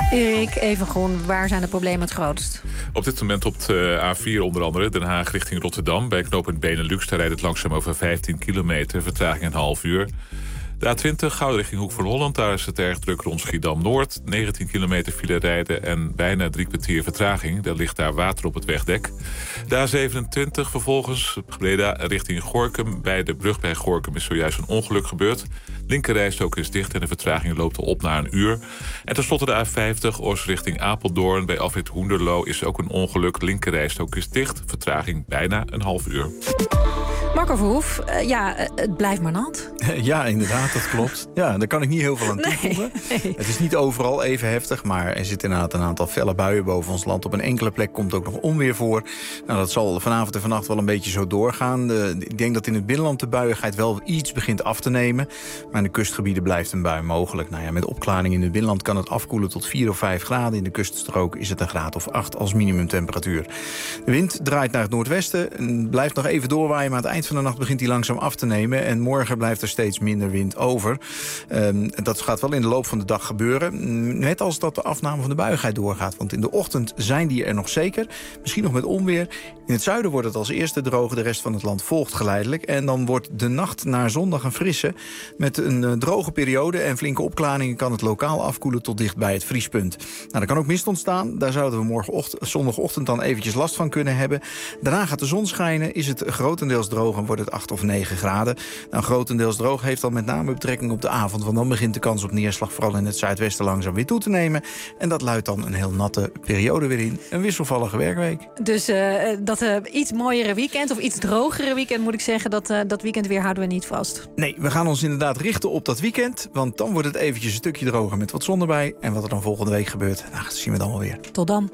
Erik Evengroen, waar zijn de problemen het grootst? Op dit moment op de A vier onder andere, Den Haag richting Rotterdam. Bij knooppunt Benelux, daar rijdt het langzaam over vijftien kilometer. Vertraging een half uur. De A twintig, Gouden richting Hoek van Holland. Daar is het erg druk rond Schiedam-Noord. negentien kilometer file rijden en bijna drie kwartier vertraging. Er ligt daar water op het wegdek. De A zevenentwintig vervolgens, Breda richting Gorinchem. Bij de brug bij Gorinchem is zojuist een ongeluk gebeurd. Linkerrijstrook is dicht en de vertraging loopt op naar een uur. En tenslotte de A vijftig, Oost richting Apeldoorn. Bij afrit Hoenderloo is ook een ongeluk. Linkerrijstrook is dicht. Vertraging bijna een half uur. Marco Verhoef, uh, ja, uh, het blijft maar nat. Ja, inderdaad, dat klopt. Ja, daar kan ik niet heel veel aan toevoegen. Nee, nee. Het is niet overal even heftig, maar er zit inderdaad een aantal felle buien boven ons land. Op een enkele plek komt ook nog onweer voor. Nou, dat zal vanavond en vannacht wel een beetje zo doorgaan. De, ik denk dat in het binnenland de buiigheid wel iets begint af te nemen. Maar in de kustgebieden blijft een bui mogelijk. Nou ja, met opklaring in het binnenland kan het afkoelen tot vier of vijf graden. In de kuststrook is het een graad of acht als minimumtemperatuur. De wind draait naar het noordwesten. Blijft nog even doorwaaien, maar aan het eind van de nacht begint hij langzaam af te nemen. En morgen blijft er steeds minder wind over. Um, dat gaat wel in de loop van de dag gebeuren. Net als dat de afname van de buiigheid doorgaat. Want in de ochtend zijn die er nog zeker. Misschien nog met onweer. In het zuiden wordt het als eerste droog. De rest van het land volgt geleidelijk. En dan wordt de nacht naar zondag een frisse. Met een uh, droge periode en flinke opklaringen kan het lokaal afkoelen tot dicht bij het vriespunt. Nou, er kan ook mist ontstaan. Daar zouden we morgenochtend, zondagochtend dan eventjes last van kunnen hebben. Daarna gaat de zon schijnen. Is het grotendeels droog en wordt het acht of negen graden. Nou, grotendeels droog heeft dan met name betrekking op de avond. Want dan begint de kans op neerslag vooral in het zuidwesten langzaam weer toe te nemen. En dat luidt dan een heel natte periode weer in. Een wisselvallige werkweek. Dus uh, dat uh, iets mooiere weekend, of iets drogere weekend moet ik zeggen, dat, uh, dat weekend weer houden we niet vast. Nee, we gaan ons inderdaad richten op dat weekend. Want dan wordt het eventjes een stukje droger met wat zon erbij. En wat er dan volgende week gebeurt, nou, dat zien we dan wel weer. Tot dan.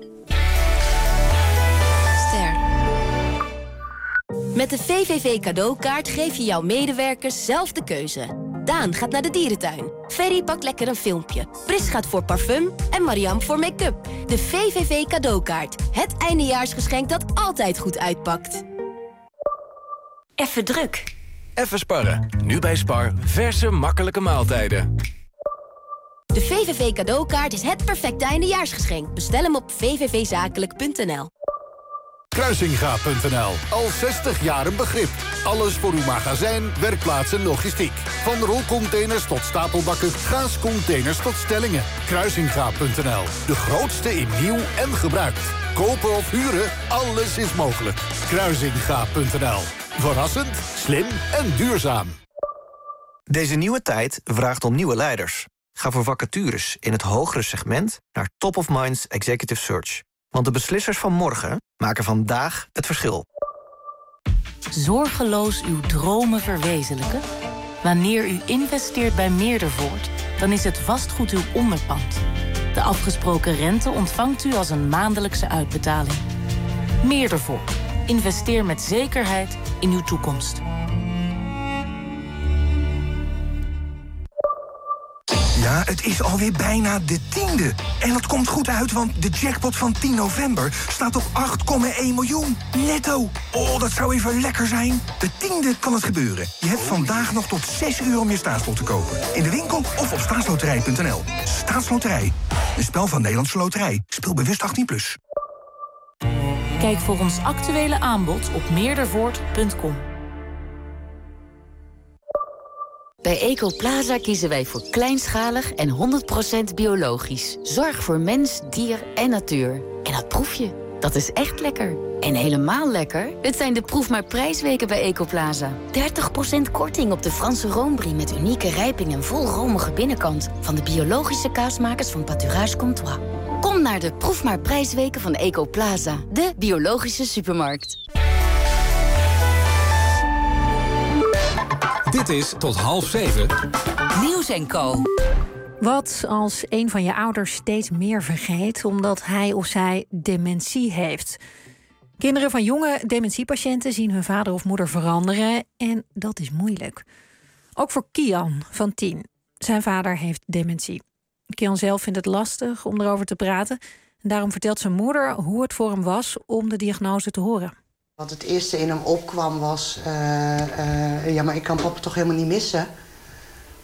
Ster. Met de V V V cadeaukaart geef je jouw medewerkers zelf de keuze. Daan gaat naar de dierentuin. Ferry pakt lekker een filmpje. Pris gaat voor parfum en Mariam voor make-up. De V V V cadeaukaart. Het eindejaarsgeschenk dat altijd goed uitpakt. Even druk. Even sparren. Nu bij Spar. Verse, makkelijke maaltijden. De V V V cadeaukaart is het perfecte eindejaarsgeschenk. Bestel hem op v v v zakelijk punt n l. Kruisinga punt n l. Al zestig jaar een begrip. Alles voor uw magazijn, werkplaats en logistiek. Van rolcontainers tot stapelbakken, gaascontainers tot stellingen. Kruisinga punt n l. De grootste in nieuw en gebruikt. Kopen of huren, alles is mogelijk. Kruisinga punt n l. Verrassend, slim en duurzaam. Deze nieuwe tijd vraagt om nieuwe leiders. Ga voor vacatures in het hogere segment naar Top of Minds Executive Search. Want de beslissers van morgen maken vandaag het verschil. Zorgeloos uw dromen verwezenlijken? Wanneer u investeert bij Meerdervoort, dan is het vastgoed uw onderpand. De afgesproken rente ontvangt u als een maandelijkse uitbetaling. Meerdervoort. Investeer met zekerheid in uw toekomst. Ja, het is alweer bijna de tiende. En dat komt goed uit, want de jackpot van tien november staat op acht komma één miljoen. Netto. Oh, dat zou even lekker zijn. De tiende kan het gebeuren. Je hebt vandaag nog tot zes uur om je staatslot te kopen. In de winkel of op staatsloterij punt n l. Staatsloterij. Een spel van Nederlandse Loterij. Speel bewust achttien plus. Kijk voor ons actuele aanbod op meerdervoort punt com. Bij Ecoplaza kiezen wij voor kleinschalig en honderd procent biologisch. Zorg voor mens, dier en natuur. En dat proef je. Dat is echt lekker. En helemaal lekker? Het zijn de Proef maar prijsweken bij Ecoplaza. dertig procent korting op de Franse Roombrie met unieke rijping en vol romige binnenkant. Van de biologische kaasmakers van Pâturage Comtois. Kom naar de Proef maar prijsweken van Ecoplaza. De biologische supermarkt. Dit is tot half zeven. Nieuws en Co. Wat als een van je ouders steeds meer vergeet omdat hij of zij dementie heeft? Kinderen van jonge dementiepatiënten zien hun vader of moeder veranderen en dat is moeilijk. Ook voor Kian van tien. Zijn vader heeft dementie. Kian zelf vindt het lastig om erover te praten. En daarom vertelt zijn moeder hoe het voor hem was om de diagnose te horen. Wat het eerste in hem opkwam was... Uh, uh, ja, maar ik kan papa toch helemaal niet missen?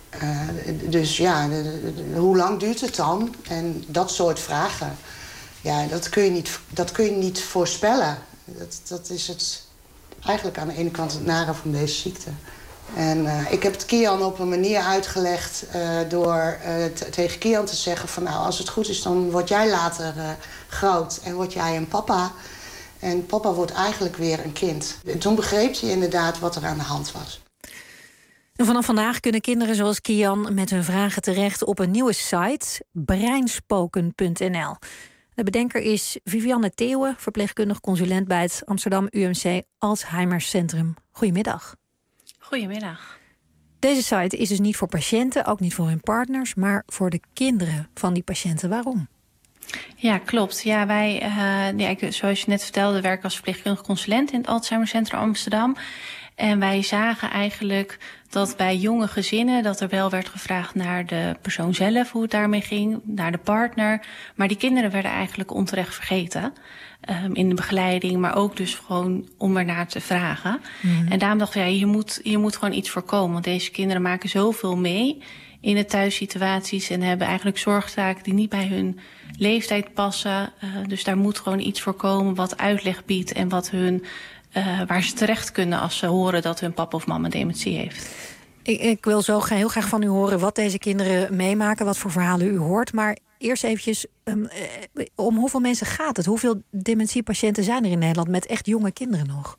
Uh, dus ja, de, de, de, hoe lang duurt het dan? En dat soort vragen, ja, dat kun je niet, dat kun je niet voorspellen. Dat, dat is het, eigenlijk aan de ene kant het nare van deze ziekte. En uh, ik heb het Kian op een manier uitgelegd uh, door uh, t- tegen Kian te zeggen van nou, als het goed is, dan word jij later uh, groot en word jij een papa. En papa wordt eigenlijk weer een kind. En toen begreep hij inderdaad wat er aan de hand was. En vanaf vandaag kunnen kinderen zoals Kian met hun vragen terecht op een nieuwe site, breinspoken punt n l. De bedenker is Vivianne Theeuwen, verpleegkundig consulent bij het Amsterdam U M C Alzheimercentrum. Goedemiddag. Goedemiddag. Deze site is dus niet voor patiënten, ook niet voor hun partners, maar voor de kinderen van die patiënten. Waarom? Ja, klopt. Ja, wij, uh, ja, ik, zoals je net vertelde, werken als verpleegkundig consulent in het Alzheimercentrum Amsterdam. En wij zagen eigenlijk dat bij jonge gezinnen dat er wel werd gevraagd naar de persoon zelf, hoe het daarmee ging, naar de partner. Maar die kinderen werden eigenlijk onterecht vergeten um, in de begeleiding, maar ook dus gewoon om ernaar te vragen. Mm. En daarom dachten we, ja, hier moet, hier moet gewoon iets voorkomen. Want deze kinderen maken zoveel mee in de thuissituaties en hebben eigenlijk zorgtaken die niet bij hun leeftijd passen. Uh, dus daar moet gewoon iets voor komen wat uitleg biedt en wat hun Uh, waar ze terecht kunnen als ze horen dat hun papa of mama dementie heeft. Ik, ik wil zo heel graag van u horen wat deze kinderen meemaken, wat voor verhalen u hoort. Maar eerst eventjes, um, uh, om hoeveel mensen gaat het? Hoeveel dementiepatiënten zijn er in Nederland met echt jonge kinderen nog?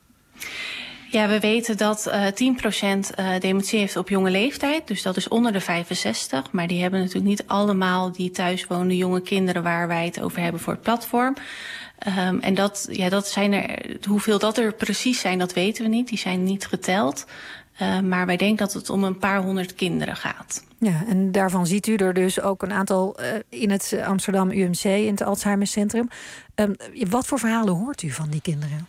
Ja, we weten dat uh, tien procent uh, dementie heeft op jonge leeftijd. Dus dat is onder de vijfenzestig. Maar die hebben natuurlijk niet allemaal die thuiswonende jonge kinderen waar wij het over hebben voor het platform. Um, en dat, ja, dat zijn er, hoeveel dat er precies zijn, dat weten we niet. Die zijn niet geteld. Uh, maar wij denken dat het om een paar honderd kinderen gaat. Ja, en daarvan ziet u er dus ook een aantal uh, in het Amsterdam U M C, in het Alzheimercentrum. Um, wat voor verhalen hoort u van die kinderen?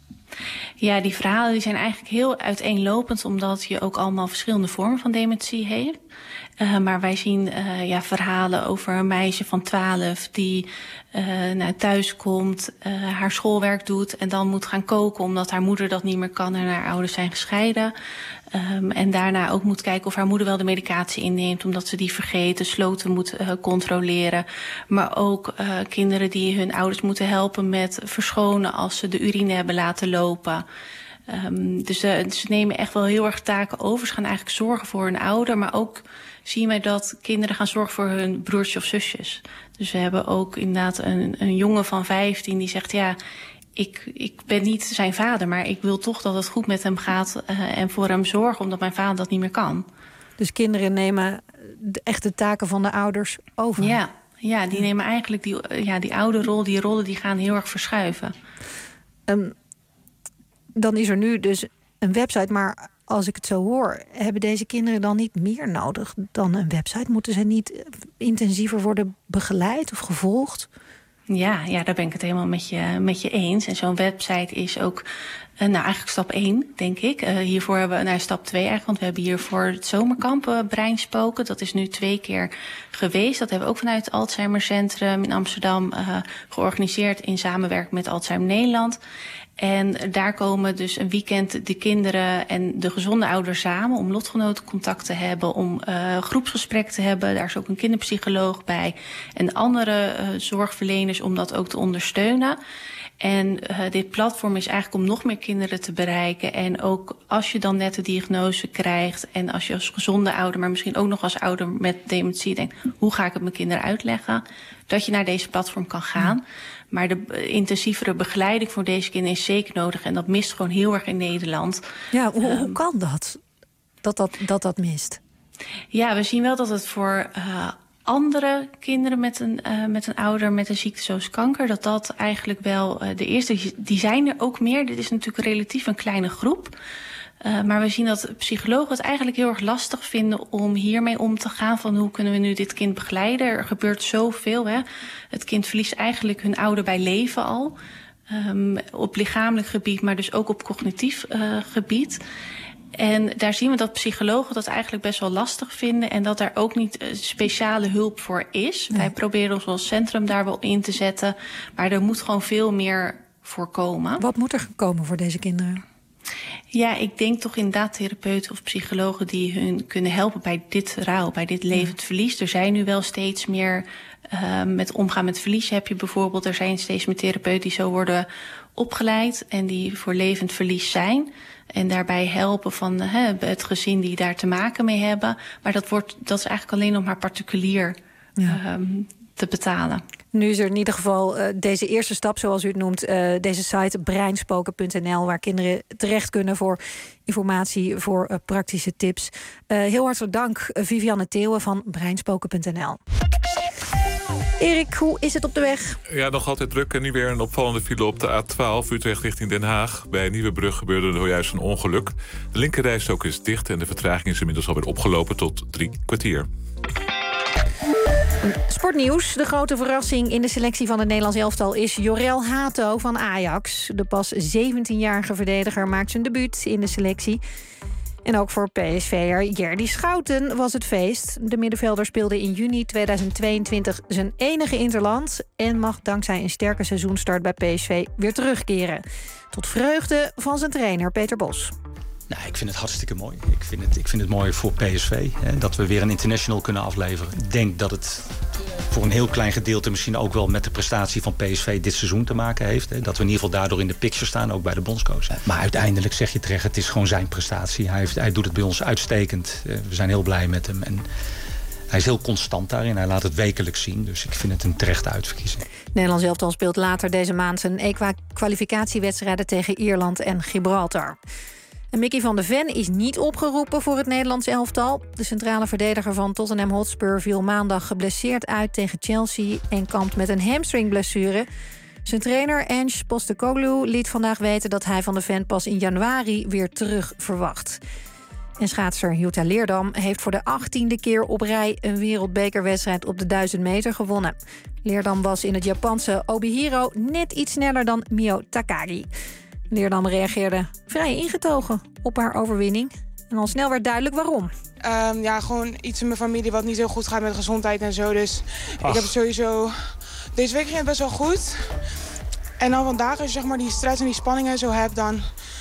Ja, die verhalen die zijn eigenlijk heel uiteenlopend, omdat je ook allemaal verschillende vormen van dementie heeft. Uh, maar wij zien uh, ja, verhalen over een meisje van twaalf die uh, nou, thuis komt, uh, haar schoolwerk doet en dan moet gaan koken omdat haar moeder dat niet meer kan en haar ouders zijn gescheiden. Um, en daarna ook moet kijken of haar moeder wel de medicatie inneemt omdat ze die vergeet, de sloten moet uh, controleren. Maar ook uh, kinderen die hun ouders moeten helpen met verschonen als ze de urine hebben laten lopen. Um, dus uh, ze nemen echt wel heel erg taken over. Ze gaan eigenlijk zorgen voor hun ouder, maar ook zien wij dat kinderen gaan zorgen voor hun broertjes of zusjes. Dus we hebben ook inderdaad een, een jongen van vijftien die zegt, ja, ik, ik ben niet zijn vader, maar ik wil toch dat het goed met hem gaat uh, en voor hem zorgen, omdat mijn vader dat niet meer kan. Dus kinderen nemen de echte taken van de ouders over? Ja, ja die nemen eigenlijk die, ja, die oude rol, die rollen die gaan heel erg verschuiven. Um, dan is er nu dus een website, maar als ik het zo hoor, hebben deze kinderen dan niet meer nodig dan een website? Moeten ze niet intensiever worden begeleid of gevolgd? Ja, ja, daar ben ik het helemaal met je, met je eens. En zo'n website is ook, uh, nou eigenlijk stap één, denk ik. Uh, hiervoor hebben we, nou stap twee eigenlijk, want we hebben hiervoor het zomerkamp uh, Breinspoken. Dat is nu twee keer geweest. Dat hebben we ook vanuit het Alzheimercentrum in Amsterdam uh, georganiseerd in samenwerking met Alzheimer Nederland. En daar komen dus een weekend de kinderen en de gezonde ouders samen om lotgenotencontact te hebben, om uh, groepsgesprek te hebben. Daar is ook een kinderpsycholoog bij en andere uh, zorgverleners om dat ook te ondersteunen. En uh, dit platform is eigenlijk om nog meer kinderen te bereiken. En ook als je dan net de diagnose krijgt en als je als gezonde ouder, maar misschien ook nog als ouder met dementie denkt, hoe ga ik het mijn kinderen uitleggen, dat je naar deze platform kan gaan. Ja. Maar de intensievere begeleiding voor deze kinderen is zeker nodig. En dat mist gewoon heel erg in Nederland. Ja, hoe, um, hoe kan dat? Dat dat, dat dat mist? Ja, we zien wel dat het voor uh, andere kinderen met een, uh, met een ouder met een ziekte zoals kanker, dat dat eigenlijk wel uh, de eerste, die zijn er ook meer. Dit is natuurlijk relatief een kleine groep. Uh, maar we zien dat psychologen het eigenlijk heel erg lastig vinden om hiermee om te gaan. Van hoe kunnen we nu dit kind begeleiden? Er gebeurt zoveel. Hè? Het kind verliest eigenlijk hun ouder bij leven al. Um, op lichamelijk gebied, maar dus ook op cognitief uh, gebied. En daar zien we dat psychologen dat eigenlijk best wel lastig vinden. En dat daar ook niet uh, speciale hulp voor is. Nee. Wij proberen ons als centrum daar wel in te zetten. Maar er moet gewoon veel meer voor komen. Wat moet er komen voor deze kinderen? Ja, ik denk toch inderdaad therapeuten of psychologen die hun kunnen helpen bij dit rouw, bij dit levend verlies. Er zijn nu wel steeds meer uh, met omgaan met verlies. Heb je bijvoorbeeld, er zijn steeds meer therapeuten die zo worden opgeleid en die voor levend verlies zijn. En daarbij helpen van uh, het gezin die daar te maken mee hebben. Maar dat, wordt, dat is eigenlijk alleen nog maar particulier ja. um, te betalen. Nu is er in ieder geval uh, deze eerste stap, zoals u het noemt, uh, deze site breinspoken punt n l, waar kinderen terecht kunnen voor informatie, voor uh, praktische tips. Uh, heel hartelijk dank, uh, Vivianne Theeuwen van breinspoken punt n l. Erik, hoe is het op de weg? Ja, nog altijd druk. En nu weer een opvallende file op de A twaalf, Utrecht richting Den Haag. Bij Nieuwebrug gebeurde er juist een ongeluk. De linkerrijstrook is dicht en de vertraging is inmiddels alweer opgelopen tot drie kwartier. Sportnieuws. De grote verrassing in de selectie van het Nederlands elftal is Jorel Hato van Ajax. De pas zeventienjarige verdediger maakt zijn debuut in de selectie. En ook voor P S V'er Jerdy Schouten was het feest. De middenvelder speelde in juni tweeduizend tweeëntwintig zijn enige interland en mag dankzij een sterke seizoenstart bij P S V weer terugkeren. Tot vreugde van zijn trainer Peter Bos. Nou, ik vind het hartstikke mooi. Ik vind het, ik vind het mooi voor P S V, hè, dat we weer een international kunnen afleveren. Ik denk dat het voor een heel klein gedeelte misschien ook wel met de prestatie van P S V dit seizoen te maken heeft. Hè, dat we in ieder geval daardoor in de picture staan, ook bij de bondscoach. Maar uiteindelijk zeg je terecht, het is gewoon zijn prestatie. Hij, heeft, hij doet het bij ons uitstekend. We zijn heel blij met hem. En hij is heel constant daarin. Hij laat het wekelijks zien. Dus ik vind het een terechte uitverkiezing. Nederlands elftal speelt later deze maand zijn E K-kwalificatiewedstrijden tegen Ierland en Gibraltar. En Mickey van de Ven is niet opgeroepen voor het Nederlands elftal. De centrale verdediger van Tottenham Hotspur viel maandag geblesseerd uit tegen Chelsea en kampt met een hamstringblessure. Zijn trainer Ange Postecoglou liet vandaag weten dat hij van de Ven pas in januari weer terug verwacht. En schaatser Jutta Leerdam heeft voor de achttiende keer op rij een wereldbekerwedstrijd op de duizend meter gewonnen. Leerdam was in het Japanse Obihiro net iets sneller dan Mio Takagi. Leerdam reageerde vrij ingetogen op haar overwinning. En al snel werd duidelijk waarom. Um, ja, gewoon iets in mijn familie wat niet heel goed gaat met gezondheid en zo. Dus Ach. ik heb het sowieso... Deze week ging het best wel goed. En dan vandaag, als je zeg maar die stress en die spanning en zo hebt, dan...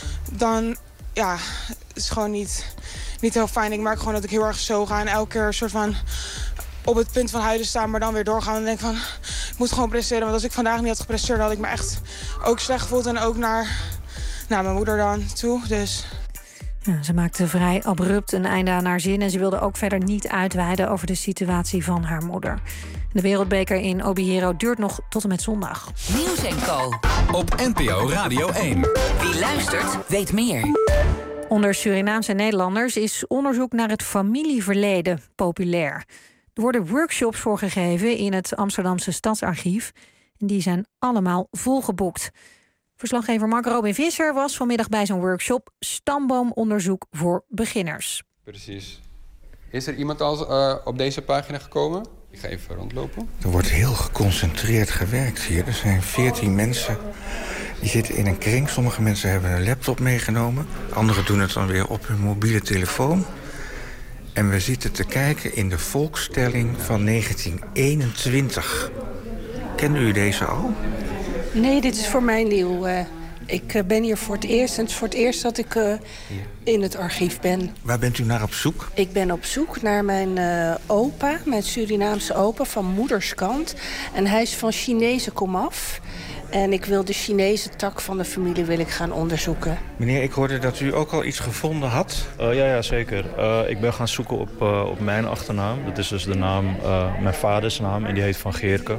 dan ja, het is gewoon niet, niet heel fijn. Ik merk gewoon dat ik heel erg zo ga en elke keer een soort van op het punt van huilen staan, maar dan weer doorgaan en denk van, ik moet gewoon presteren. Want als ik vandaag niet had gepresteerd, had ik me echt ook slecht gevoeld en ook naar, naar mijn moeder dan toe. Dus... Ja, ze maakte vrij abrupt een einde aan haar zin en ze wilde ook verder niet uitweiden over de situatie van haar moeder. De wereldbeker in Obihiro duurt nog tot en met zondag. Nieuws en Co. Op N P O Radio één. Wie luistert, weet meer. Onder Surinaamse Nederlanders is onderzoek naar het familieverleden populair. Er worden workshops voor gegeven in het Amsterdamse Stadsarchief. En die zijn allemaal volgeboekt. Verslaggever Mark Robin Visser was vanmiddag bij zo'n workshop Stamboomonderzoek voor beginners. Precies. Is er iemand al uh, op deze pagina gekomen? Ik ga even rondlopen. Er wordt heel geconcentreerd gewerkt hier. Er zijn veertien mensen die zitten in een kring. Sommige mensen hebben een laptop meegenomen. Anderen doen het dan weer op hun mobiele telefoon. En we zitten te kijken in de volkstelling van negentien eenentwintig. Kende u deze al? Nee, dit is voor mij nieuw. Uh, ik uh, ben hier voor het eerst en het is voor het eerst dat ik uh, in het archief ben. Waar bent u naar op zoek? Ik ben op zoek naar mijn uh, opa, mijn Surinaamse opa van moederskant. En hij is van Chinese komaf. En ik wil de Chinese tak van de familie wil ik gaan onderzoeken. Meneer, ik hoorde dat u ook al iets gevonden had. Uh, ja, ja, zeker. Uh, ik ben gaan zoeken op, uh, op mijn achternaam. Dat is dus de naam, uh, mijn vaders naam, en die heet Van Geerke.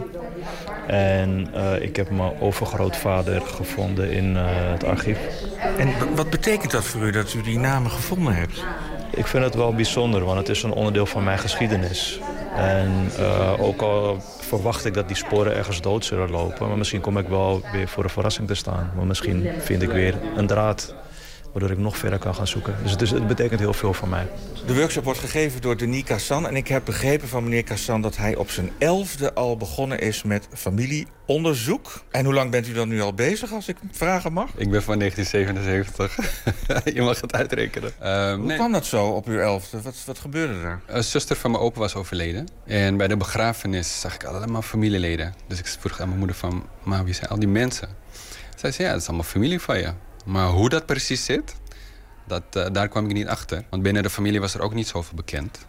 En uh, ik heb mijn overgrootvader gevonden in uh, het archief. En b- wat betekent dat voor u, dat u die namen gevonden hebt? Ik vind het wel bijzonder, want het is een onderdeel van mijn geschiedenis. En uh, ook al verwacht ik dat die sporen ergens dood zullen lopen, maar misschien kom ik wel weer voor een verrassing te staan. Maar misschien vind ik weer een draad waardoor ik nog verder kan gaan zoeken. Dus het, is, het betekent heel veel voor mij. De workshop wordt gegeven door Denis Cassan. En ik heb begrepen van meneer Cassan dat hij op zijn elfde al begonnen is met familieonderzoek. En hoe lang bent u dan nu al bezig, als ik vragen mag? Ik ben van negentien zevenenzeventig. Je mag het uitrekenen. Uh, hoe nee. kwam dat zo op uw elfde? Wat, wat gebeurde daar? Een zuster van mijn opa was overleden. En bij de begrafenis zag ik allemaal familieleden. Dus ik vroeg aan mijn moeder van, maar wie zijn al die mensen? Zij zei, ja, dat is allemaal familie van je. Maar hoe dat precies zit, dat, uh, daar kwam ik niet achter. Want binnen de familie was er ook niet zoveel bekend.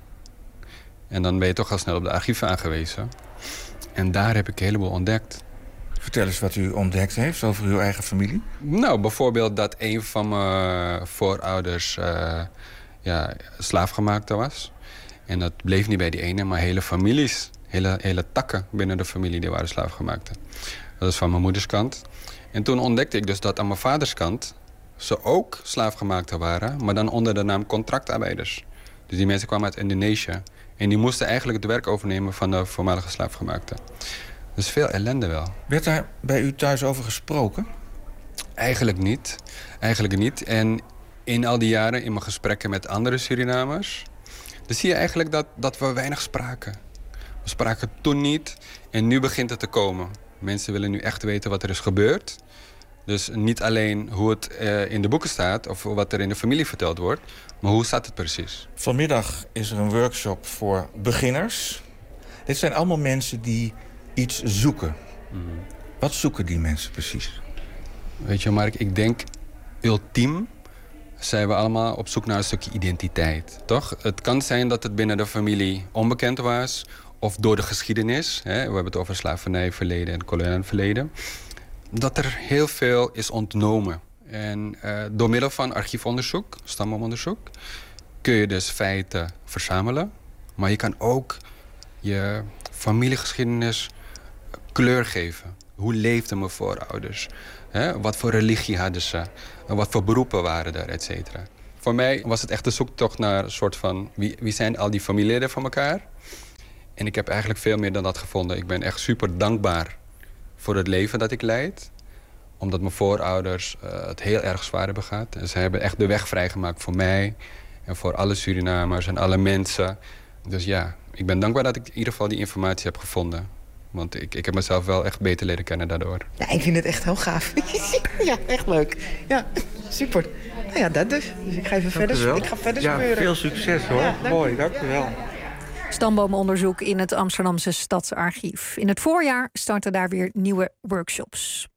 En dan ben je toch al snel op de archieven aangewezen. En daar heb ik een heleboel ontdekt. Vertel eens wat u ontdekt heeft over uw eigen familie. Nou, bijvoorbeeld dat een van mijn voorouders uh, ja, slaafgemaakte was. En dat bleef niet bij die ene, maar hele families, hele, hele takken binnen de familie die waren slaafgemaakte. Dat is van mijn moeders kant. En toen ontdekte ik dus dat aan mijn vaders kant ze ook slaafgemaakte waren, maar dan onder de naam contractarbeiders. Dus die mensen kwamen uit Indonesië. En die moesten eigenlijk het werk overnemen van de voormalige slaafgemaakten. Dus veel ellende wel. Werd daar bij u thuis over gesproken? Eigenlijk niet. Eigenlijk niet. En in al die jaren, in mijn gesprekken met andere Surinamers, dan zie je eigenlijk dat, dat we weinig spraken. We spraken toen niet en nu begint het te komen. Mensen willen nu echt weten wat er is gebeurd. Dus niet alleen hoe het uh, in de boeken staat of wat er in de familie verteld wordt, maar hoe staat het precies? Vanmiddag is er een workshop voor beginners. Dit zijn allemaal mensen die iets zoeken. Mm-hmm. Wat zoeken die mensen precies? Weet je, Mark, ik denk ultiem zijn we allemaal op zoek naar een stukje identiteit, toch? Het kan zijn dat het binnen de familie onbekend was of door de geschiedenis. Hè, we hebben het over slavernijverleden en kolonialverleden. Dat er heel veel is ontnomen. En uh, door middel van archiefonderzoek, stamboomonderzoek, kun je dus feiten verzamelen. Maar je kan ook je familiegeschiedenis kleur geven. Hoe leefden mijn voorouders? Hè? Wat voor religie hadden ze? Wat voor beroepen waren er, et cetera. Voor mij was het echt een zoektocht naar een soort van wie, wie zijn al die familieleden van elkaar? En ik heb eigenlijk veel meer dan dat gevonden. Ik ben echt super dankbaar voor het leven dat ik leid. Omdat mijn voorouders uh, het heel erg zwaar hebben gehad. En ze hebben echt de weg vrijgemaakt voor mij en voor alle Surinamers en alle mensen. Dus ja, ik ben dankbaar dat ik in ieder geval die informatie heb gevonden. Want ik, ik heb mezelf wel echt beter leren kennen daardoor. Ja, ik vind het echt heel gaaf. Ja, echt leuk. Ja, super. Nou ja, dat dus. Dus ik ga even dank verder, ik ga verder ja, speuren. Veel succes hoor. Ja, dank Mooi, dank u wel. Stamboomonderzoek in het Amsterdamse Stadsarchief. In het voorjaar starten daar weer nieuwe workshops.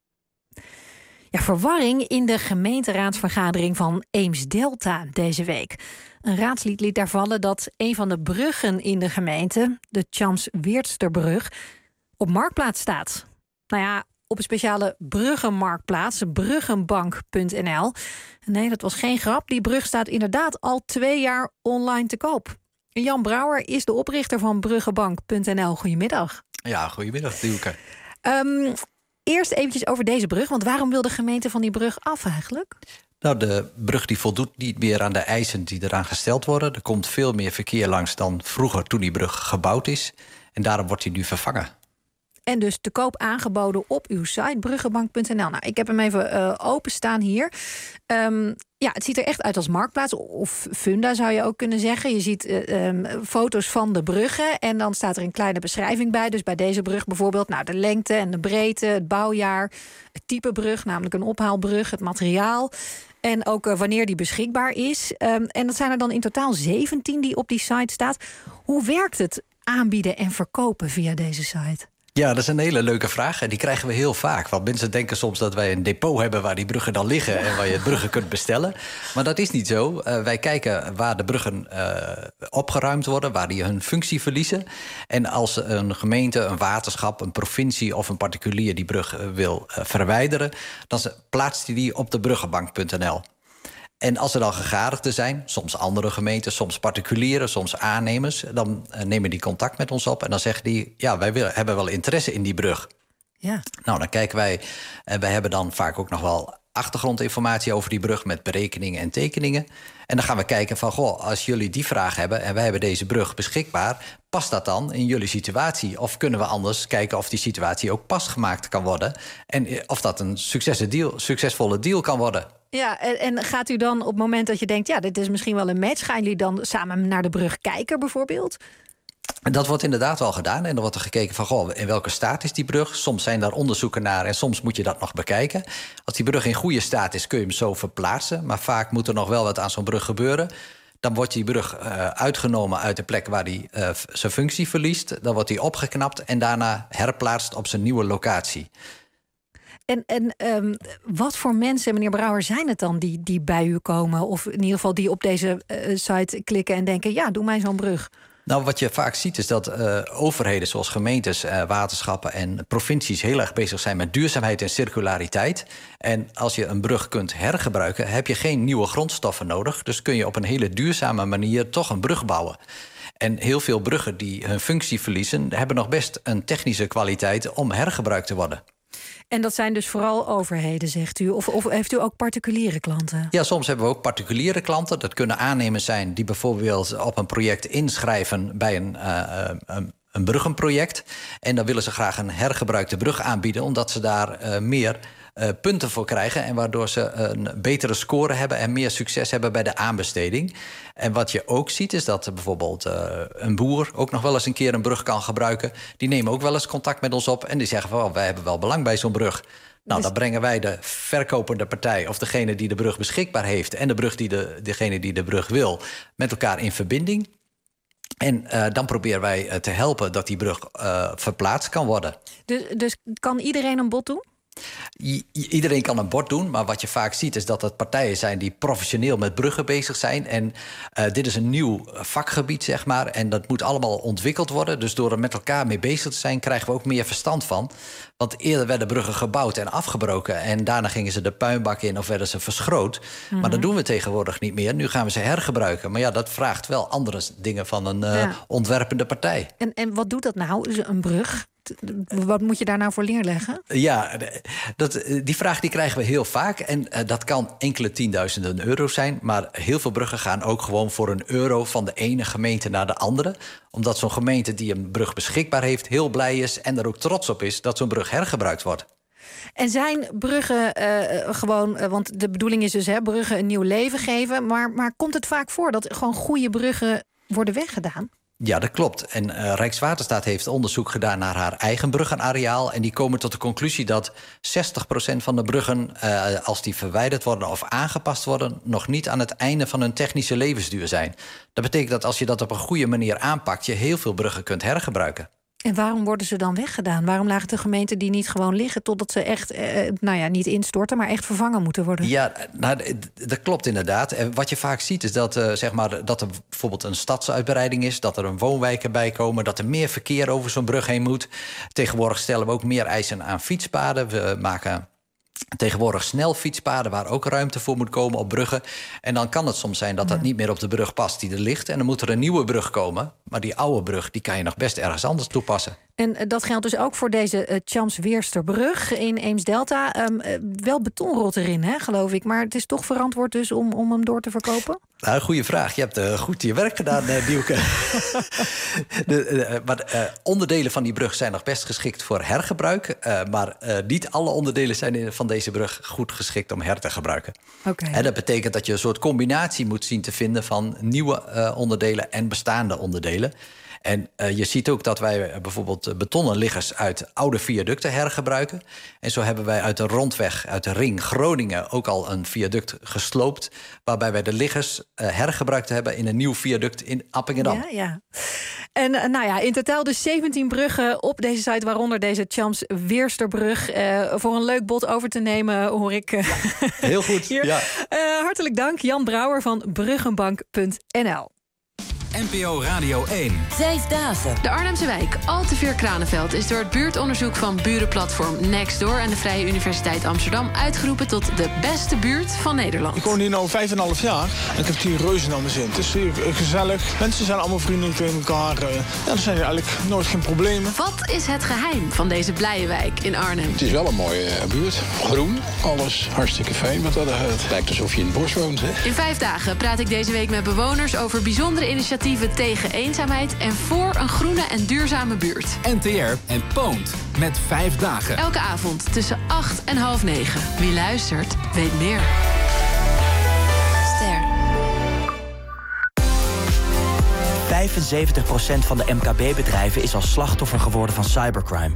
Ja, verwarring in de gemeenteraadsvergadering van Eems-Delta deze week. Een raadslid liet daar vallen dat een van de bruggen in de gemeente, de Chams-Weertsterbrug, op Marktplaats staat. Nou ja, op een speciale bruggenmarktplaats, bruggenbank punt n l. Nee, dat was geen grap. Die brug staat inderdaad al twee jaar online te koop. Jan Brouwer is de oprichter van bruggenbank punt n l. Goedemiddag. Ja, goedemiddag, Dielke. Um, eerst eventjes over deze brug, want waarom wil de gemeente van die brug af eigenlijk? Nou, de brug die voldoet niet meer aan de eisen die eraan gesteld worden. Er komt veel meer verkeer langs dan vroeger toen die brug gebouwd is. En daarom wordt die nu vervangen. En dus te koop aangeboden op uw site, bruggenbank punt n l. Nou, ik heb hem even uh, openstaan hier. Um, ja, het ziet er echt uit als marktplaats. Of funda zou je ook kunnen zeggen. Je ziet uh, um, foto's van de bruggen. En dan staat er een kleine beschrijving bij. Dus bij deze brug bijvoorbeeld nou, de lengte en de breedte, het bouwjaar, het type brug, namelijk een ophaalbrug, het materiaal. En ook uh, wanneer die beschikbaar is. Um, en dat zijn er dan in totaal zeventien die op die site staat. Hoe werkt het aanbieden en verkopen via deze site? Ja, dat is een hele leuke vraag en die krijgen we heel vaak. Want mensen denken soms dat wij een depot hebben waar die bruggen dan liggen en waar je het bruggen kunt bestellen. Maar dat is niet zo. Uh, wij kijken waar de bruggen uh, opgeruimd worden, waar die hun functie verliezen. En als een gemeente, een waterschap, een provincie of een particulier die brug uh, wil uh, verwijderen, dan plaatst hij die op de bruggenbank punt n l. En als er dan gegadigden zijn, soms andere gemeenten, soms particulieren, soms aannemers, dan uh, nemen die contact met ons op en dan zeggen die, ja, wij willen, hebben wel interesse in die brug. Ja. Nou, dan kijken wij, en wij hebben dan vaak ook nog wel achtergrondinformatie over die brug met berekeningen en tekeningen. En dan gaan we kijken van, goh, als jullie die vraag hebben en wij hebben deze brug beschikbaar, past dat dan in jullie situatie? Of kunnen we anders kijken of die situatie ook pasgemaakt kan worden en of dat een deal, succesvolle deal kan worden? Ja, en, en gaat u dan op het moment dat je denkt, ja, dit is misschien wel een match, gaan jullie dan samen naar de brug kijken bijvoorbeeld? Dat wordt inderdaad wel gedaan. En dan wordt er gekeken van, goh, in welke staat is die brug? Soms zijn daar onderzoeken naar en soms moet je dat nog bekijken. Als die brug in goede staat is, kun je hem zo verplaatsen. Maar vaak moet er nog wel wat aan zo'n brug gebeuren. Dan wordt die brug uh, uitgenomen uit de plek waar hij uh, zijn functie verliest. Dan wordt hij opgeknapt en daarna herplaatst op zijn nieuwe locatie. En, en um, wat voor mensen, meneer Brouwer, zijn het dan die, die bij u komen? Of in ieder geval die op deze uh, site klikken en denken, ja, doe mij zo'n brug. Nou, wat je vaak ziet is dat uh, overheden zoals gemeentes, uh, waterschappen en provincies heel erg bezig zijn met duurzaamheid en circulariteit. En als je een brug kunt hergebruiken, heb je geen nieuwe grondstoffen nodig. Dus kun je op een hele duurzame manier toch een brug bouwen. En heel veel bruggen die hun functie verliezen, hebben nog best een technische kwaliteit om hergebruikt te worden. En dat zijn dus vooral overheden, zegt u? Of, of heeft u ook particuliere klanten? Ja, soms hebben we ook particuliere klanten. Dat kunnen aannemers zijn die bijvoorbeeld op een project inschrijven bij een, uh, een, een bruggenproject. En dan willen ze graag een hergebruikte brug aanbieden, omdat ze daar uh, meer uh, punten voor krijgen. En waardoor ze een betere score hebben en meer succes hebben bij de aanbesteding. En wat je ook ziet is dat bijvoorbeeld uh, een boer ook nog wel eens een keer een brug kan gebruiken. Die nemen ook wel eens contact met ons op en die zeggen van, oh, wij hebben wel belang bij zo'n brug. Nou, dus dan brengen wij de verkopende partij of degene die de brug beschikbaar heeft en de brug die de, degene die de brug wil met elkaar in verbinding. En uh, dan proberen wij uh, te helpen dat die brug uh, verplaatst kan worden. Dus, dus kan iedereen een bod doen? I- iedereen kan een bod doen, maar wat je vaak ziet is dat het partijen zijn die professioneel met bruggen bezig zijn. En uh, dit is een nieuw vakgebied, zeg maar. En dat moet allemaal ontwikkeld worden. Dus door er met elkaar mee bezig te zijn, krijgen we ook meer verstand van. Want eerder werden bruggen gebouwd en afgebroken. En daarna gingen ze de puinbak in of werden ze verschroot. Mm-hmm. Maar dat doen we tegenwoordig niet meer. Nu gaan we ze hergebruiken. Maar ja, dat vraagt wel andere dingen van een uh, ja. ontwerpende partij. En, en wat doet dat nou, een brug? Wat moet je daar nou voor neerleggen? Ja, dat, die vraag die krijgen we heel vaak. En uh, dat kan enkele tienduizenden euro's zijn. Maar heel veel bruggen gaan ook gewoon voor een euro van de ene gemeente naar de andere. Omdat zo'n gemeente die een brug beschikbaar heeft heel blij is en er ook trots op is dat zo'n brug hergebruikt wordt. En zijn bruggen uh, gewoon, uh, want de bedoeling is dus hè, bruggen een nieuw leven geven. Maar, maar komt het vaak voor dat gewoon goede bruggen worden weggedaan? Ja, dat klopt. En uh, Rijkswaterstaat heeft onderzoek gedaan naar haar eigen bruggenareaal. En die komen tot de conclusie dat zestig procent van de bruggen, uh, als die verwijderd worden of aangepast worden, nog niet aan het einde van hun technische levensduur zijn. Dat betekent dat als je dat op een goede manier aanpakt, je heel veel bruggen kunt hergebruiken. En waarom worden ze dan weggedaan? Waarom lagen de gemeenten die niet gewoon liggen totdat ze echt, eh, nou ja, niet instorten, maar echt vervangen moeten worden? Ja, nou, dat klopt inderdaad. En wat je vaak ziet is dat, uh, zeg maar, dat er bijvoorbeeld een stadsuitbreiding is, dat er een woonwijken bij komen, dat er meer verkeer over zo'n brug heen moet. Tegenwoordig stellen we ook meer eisen aan fietspaden. We maken tegenwoordig snelfietspaden waar ook ruimte voor moet komen op bruggen. En dan kan het soms zijn dat dat ja. niet meer op de brug past die er ligt. En dan moet er een nieuwe brug komen. Maar die oude brug die kan je nog best ergens anders toepassen. En dat geldt dus ook voor deze uh, Champs-Weersterbrug in Eemsdelta. Um, uh, wel betonrot erin, hè, geloof ik. Maar het is toch verantwoord dus om, om hem door te verkopen? Nou, goede vraag. Je hebt uh, goed je werk gedaan, uh, Dielke. de, uh, maar uh, onderdelen van die brug zijn nog best geschikt voor hergebruik. Uh, maar uh, niet alle onderdelen zijn in, van deze brug goed geschikt om her te gebruiken. Okay. En dat betekent dat je een soort combinatie moet zien te vinden van nieuwe uh, onderdelen en bestaande onderdelen. En uh, je ziet ook dat wij bijvoorbeeld betonnen liggers uit oude viaducten hergebruiken. En zo hebben wij uit de rondweg, uit de ring Groningen, ook al een viaduct gesloopt, waarbij wij de liggers uh, hergebruikt hebben in een nieuw viaduct in Appingedam. Ja, ja. En uh, nou ja, in totaal dus zeventien bruggen op deze site, waaronder deze Champs-Weersterbrug. Uh, voor een leuk bod over te nemen, hoor ik. Uh, Heel goed. Hier. Ja. Uh, hartelijk dank, Jan Brouwer van bruggenbank punt n l. N P O Radio één. Vijfdaagse. De Arnhemse wijk Alteveer-Kranenveld is door het buurtonderzoek van burenplatform Nextdoor en de Vrije Universiteit Amsterdam uitgeroepen tot de beste buurt van Nederland. Ik woon hier nu vijf en een half jaar en ik heb het hier reuze naar mijn zin. Het is hier gezellig, mensen zijn allemaal vriendelijk tegen elkaar. Ja, er zijn hier eigenlijk nooit geen problemen. Wat is het geheim van deze blije wijk in Arnhem? Het is wel een mooie buurt. Groen, alles hartstikke fijn wat dat er gaat. Het lijkt alsof je in het bos woont, hè? In vijf dagen praat ik deze week met bewoners over bijzondere initiatieven tegen eenzaamheid en voor een groene en duurzame buurt. N T R en Poont met vijf dagen. Elke avond tussen acht en half negen. Wie luistert, weet meer. Ster. vijfenzeventig procent van de M K B-bedrijven is al slachtoffer geworden van cybercrime.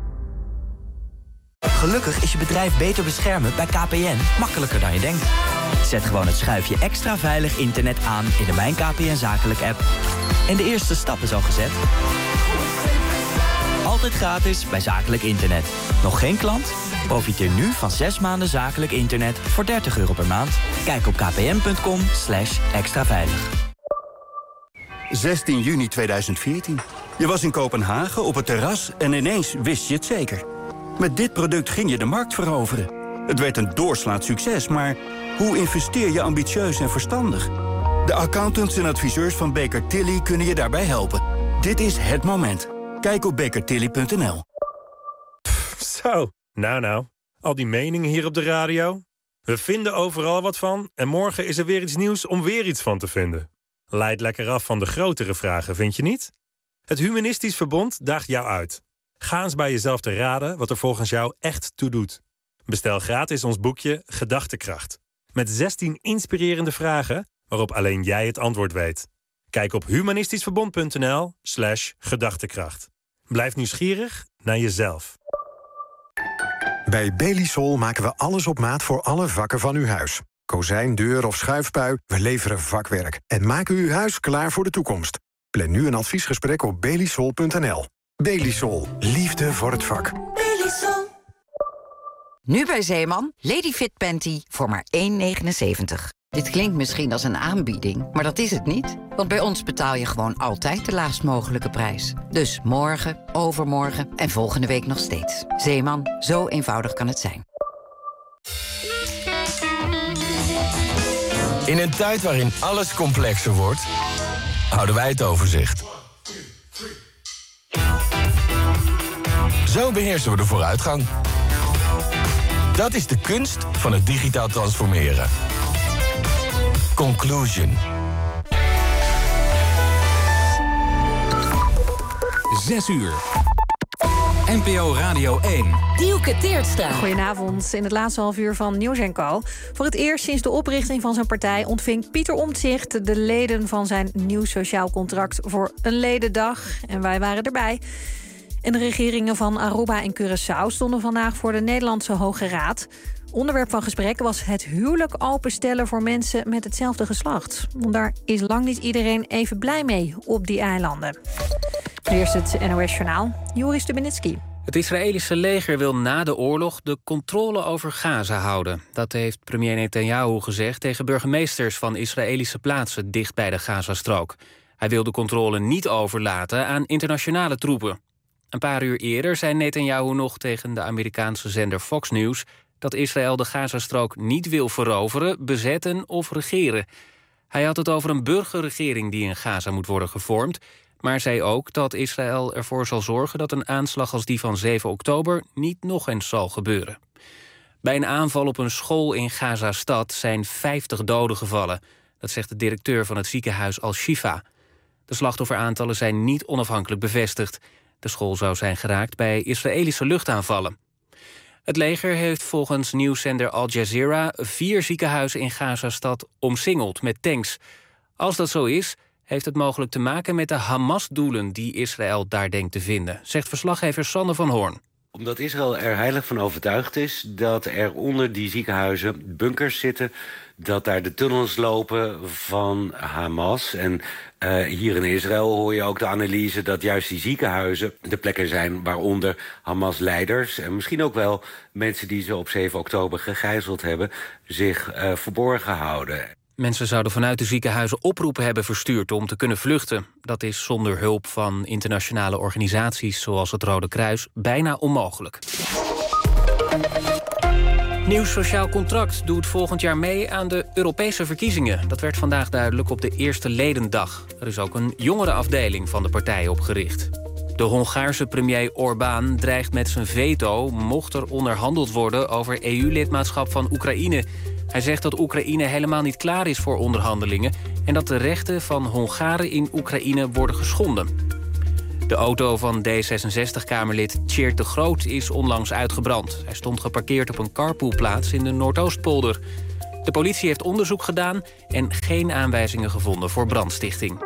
Gelukkig is je bedrijf beter beschermen bij K P N makkelijker dan je denkt. Zet gewoon het schuifje extra veilig internet aan in de Mijn K P N Zakelijk app. En de eerste stap is al gezet. Altijd gratis bij zakelijk internet. Nog geen klant? Profiteer nu van zes maanden zakelijk internet voor dertig euro per maand. Kijk op kpn.com slash extra veilig. zestien juni tweeduizend veertien. Je was in Kopenhagen op het terras en ineens wist je het zeker. Met dit product ging je de markt veroveren. Het werd een doorslaand succes, maar hoe investeer je ambitieus en verstandig? De accountants en adviseurs van Baker Tilly kunnen je daarbij helpen. Dit is het moment. Kijk op baker tilly punt n l. Zo, nou nou. Al die meningen hier op de radio. We vinden overal wat van en morgen is er weer iets nieuws om weer iets van te vinden. Leidt lekker af van de grotere vragen, vind je niet? Het Humanistisch Verbond daagt jou uit. Ga eens bij jezelf te raden wat er volgens jou echt toe doet. Bestel gratis ons boekje Gedachtekracht. Met zestien inspirerende vragen waarop alleen jij het antwoord weet. Kijk op humanistischverbond.nl slash gedachtekracht. Blijf nieuwsgierig naar jezelf. Bij Belisol maken we alles op maat voor alle vakken van uw huis. Kozijn, deur of schuifpui, we leveren vakwerk. En maken uw huis klaar voor de toekomst. Plan nu een adviesgesprek op belisol punt n l. Belisol. Liefde voor het vak. Belisol. Nu bij Zeeman, Ladyfit Panty voor maar één negenenzeventig. Dit klinkt misschien als een aanbieding, maar dat is het niet. Want bij ons betaal je gewoon altijd de laagst mogelijke prijs. Dus morgen, overmorgen en volgende week nog steeds. Zeeman, zo eenvoudig kan het zijn. In een tijd waarin alles complexer wordt, houden wij het overzicht. Zo beheersen we de vooruitgang. Dat is de kunst van het digitaal transformeren. Conclusion. Zes uur. N P O Radio één. Dielke Teertstra. Goedenavond. In het laatste half uur van Nieuws en Co. Voor het eerst sinds de oprichting van zijn partij ontving Pieter Omtzigt de leden van zijn nieuw sociaal contract voor een ledendag. En wij waren erbij. En de regeringen van Aruba en Curaçao stonden vandaag voor de Nederlandse Hoge Raad. Onderwerp van gesprek was het huwelijk openstellen voor mensen met hetzelfde geslacht. Want daar is lang niet iedereen even blij mee op die eilanden. Eerst het N O S-journaal. Joris Stubenitski. Het Israëlische leger wil na de oorlog de controle over Gaza houden. Dat heeft premier Netanyahu gezegd tegen burgemeesters van Israëlische plaatsen dicht bij de Gazastrook. Hij wil de controle niet overlaten aan internationale troepen. Een paar uur eerder zei Netanyahu nog tegen de Amerikaanse zender Fox News dat Israël de Gazastrook niet wil veroveren, bezetten of regeren. Hij had het over een burgerregering die in Gaza moet worden gevormd, maar zei ook dat Israël ervoor zal zorgen dat een aanslag als die van zeven oktober niet nog eens zal gebeuren. Bij een aanval op een school in Gaza-stad zijn vijftig doden gevallen. Dat zegt de directeur van het ziekenhuis Al-Shifa. De slachtofferaantallen zijn niet onafhankelijk bevestigd. De school zou zijn geraakt bij Israëlische luchtaanvallen. Het leger heeft volgens nieuwszender Al Jazeera vier ziekenhuizen in Gaza-stad omsingeld met tanks. Als dat zo is, heeft het mogelijk te maken met de Hamas-doelen die Israël daar denkt te vinden, zegt verslaggever Sander van Hoorn. Omdat Israël er heilig van overtuigd is dat er onder die ziekenhuizen bunkers zitten, dat daar de tunnels lopen van Hamas. En uh, hier in Israël hoor je ook de analyse dat juist die ziekenhuizen de plekken zijn waaronder Hamas-leiders en misschien ook wel mensen die ze op zeven oktober gegijzeld hebben, zich uh, verborgen houden. Mensen zouden vanuit de ziekenhuizen oproepen hebben verstuurd om te kunnen vluchten. Dat is zonder hulp van internationale organisaties zoals het Rode Kruis bijna onmogelijk. Nieuw sociaal contract doet volgend jaar mee aan de Europese verkiezingen. Dat werd vandaag duidelijk op de eerste ledendag. Er is ook een jongerenafdeling van de partij opgericht. De Hongaarse premier Orbán dreigt met zijn veto mocht er onderhandeld worden over E U-lidmaatschap van Oekraïne. Hij zegt dat Oekraïne helemaal niet klaar is voor onderhandelingen en dat de rechten van Hongaren in Oekraïne worden geschonden. De auto van D zesenzestig-kamerlid Tjeerd de Groot is onlangs uitgebrand. Hij stond geparkeerd op een carpoolplaats in de Noordoostpolder. De politie heeft onderzoek gedaan en geen aanwijzingen gevonden voor brandstichting.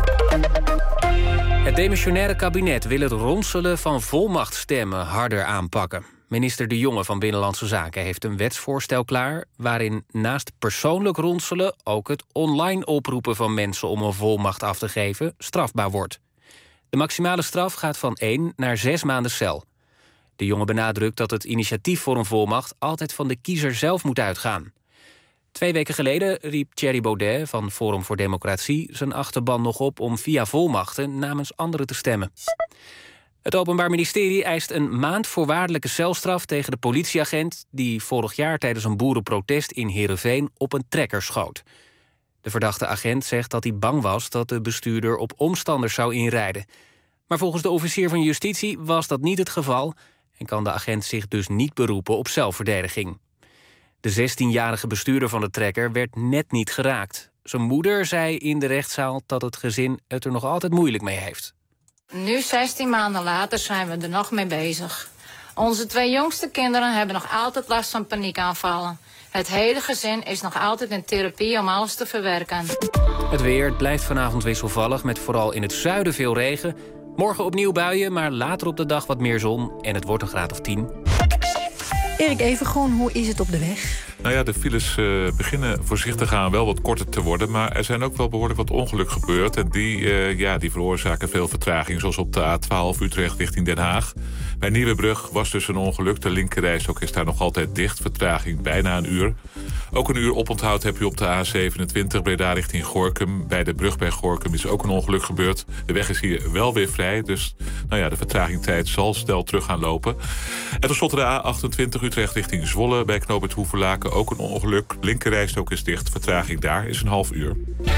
Het demissionaire kabinet wil het ronselen van volmachtstemmen harder aanpakken. Minister De Jonge van Binnenlandse Zaken heeft een wetsvoorstel klaar waarin naast persoonlijk ronselen ook het online oproepen van mensen om een volmacht af te geven strafbaar wordt. De maximale straf gaat van één naar zes maanden cel. De jongen benadrukt dat het initiatief voor een volmacht altijd van de kiezer zelf moet uitgaan. Twee weken geleden riep Thierry Baudet van Forum voor Democratie zijn achterban nog op om via volmachten namens anderen te stemmen. Het Openbaar Ministerie eist een maand voorwaardelijke celstraf tegen de politieagent die vorig jaar tijdens een boerenprotest in Heerenveen op een trekker schoot. De verdachte agent zegt dat hij bang was dat de bestuurder op omstanders zou inrijden. Maar volgens de officier van justitie was dat niet het geval en kan de agent zich dus niet beroepen op zelfverdediging. De zestienjarige bestuurder van de trekker werd net niet geraakt. Zijn moeder zei in de rechtszaal dat het gezin het er nog altijd moeilijk mee heeft. Nu, zestien maanden later, zijn we er nog mee bezig. Onze twee jongste kinderen hebben nog altijd last van paniekaanvallen. Het hele gezin is nog altijd in therapie om alles te verwerken. Het weer het blijft vanavond wisselvallig met vooral in het zuiden veel regen. Morgen opnieuw buien, maar later op de dag wat meer zon en het wordt een graad of tien. Erik Evengroen, hoe is het op de weg? Nou ja, de files uh, beginnen voorzichtig aan wel wat korter te worden, maar er zijn ook wel behoorlijk wat ongeluk gebeurd. En die, uh, ja, die veroorzaken veel vertraging, zoals op de A twaalf Utrecht richting Den Haag. Bij Nieuwebrug was dus een ongeluk. De linkerrijstok is daar nog altijd dicht. Vertraging bijna een uur. Ook een uur oponthoud heb je op de A zevenentwintig Breda richting Gorinchem. Bij de brug bij Gorinchem is ook een ongeluk gebeurd. De weg is hier wel weer vrij, dus nou ja, de vertragingstijd zal snel terug gaan lopen. En tenslotte de A achtentwintig Utrecht richting Zwolle. Bij knooppunt Hoevelaken ook een ongeluk. Linkerrijstok is dicht. Vertraging daar is een half uur.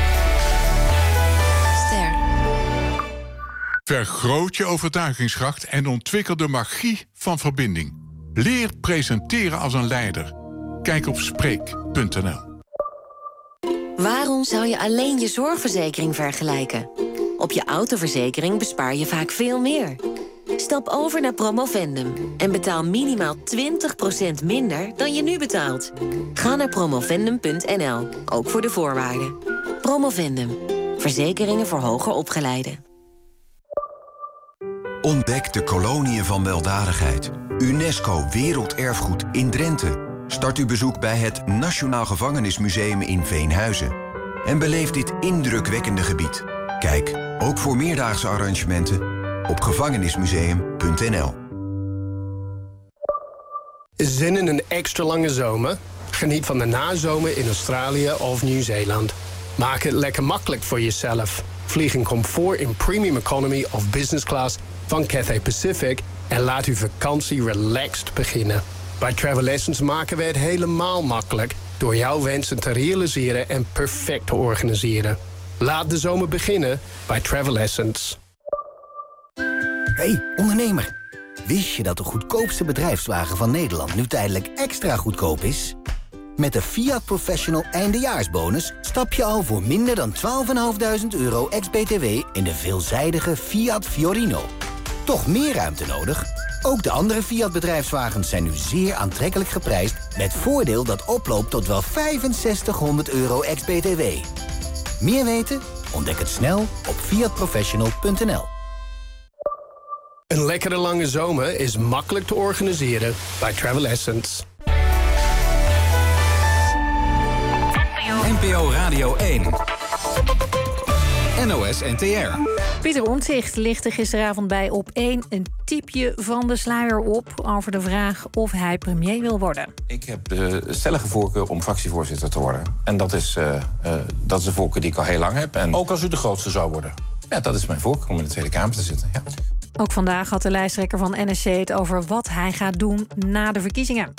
Ster. Vergroot je overtuigingskracht en ontwikkel de magie van verbinding. Leer presenteren als een leider. Kijk op spreek punt n l. Waarom zou je alleen je zorgverzekering vergelijken? Op je autoverzekering bespaar je vaak veel meer. Stap over naar Promovendum en betaal minimaal twintig procent minder dan je nu betaalt. Ga naar promovendum punt n l, ook voor de voorwaarden. Promovendum, verzekeringen voor hoger opgeleiden. Ontdek de koloniën van weldadigheid. UNESCO Werelderfgoed in Drenthe. Start uw bezoek bij het Nationaal Gevangenismuseum in Veenhuizen. En beleef dit indrukwekkende gebied. Kijk, ook voor meerdaagse arrangementen op gevangenismuseum punt n l. Zin in een extra lange zomer? Geniet van de nazomer in Australië of Nieuw-Zeeland. Maak het lekker makkelijk voor jezelf. Vlieg in comfort in premium economy of business class van Cathay Pacific en laat uw vakantie relaxed beginnen. Bij Travel Essence maken we het helemaal makkelijk door jouw wensen te realiseren en perfect te organiseren. Laat de zomer beginnen bij Travel Essence. Hey, ondernemer. Wist je dat de goedkoopste bedrijfswagen van Nederland nu tijdelijk extra goedkoop is? Met de Fiat Professional eindejaarsbonus stap je al voor minder dan twaalf vijftijdduizend euro ex-B T W in de veelzijdige Fiat Fiorino. Toch meer ruimte nodig? Ook de andere Fiat bedrijfswagens zijn nu zeer aantrekkelijk geprijsd met voordeel dat oploopt tot wel vijfenzestighonderd euro ex-B T W. Meer weten? Ontdek het snel op fiat professional punt n l. Een lekkere lange zomer is makkelijk te organiseren bij Travel Essence. N P O Radio één. N O S N T R. Pieter Omtzigt lichtte gisteravond bij Op één een tipje van de sluier op over de vraag of hij premier wil worden. Ik heb de stellige voorkeur om fractievoorzitter te worden. En dat is, uh, uh, dat is een voorkeur die ik al heel lang heb. En ook als u de grootste zou worden? Ja, dat is mijn voorkeur om in de Tweede Kamer te zitten. Ja. Ook vandaag had de lijsttrekker van N S C het over wat hij gaat doen na de verkiezingen.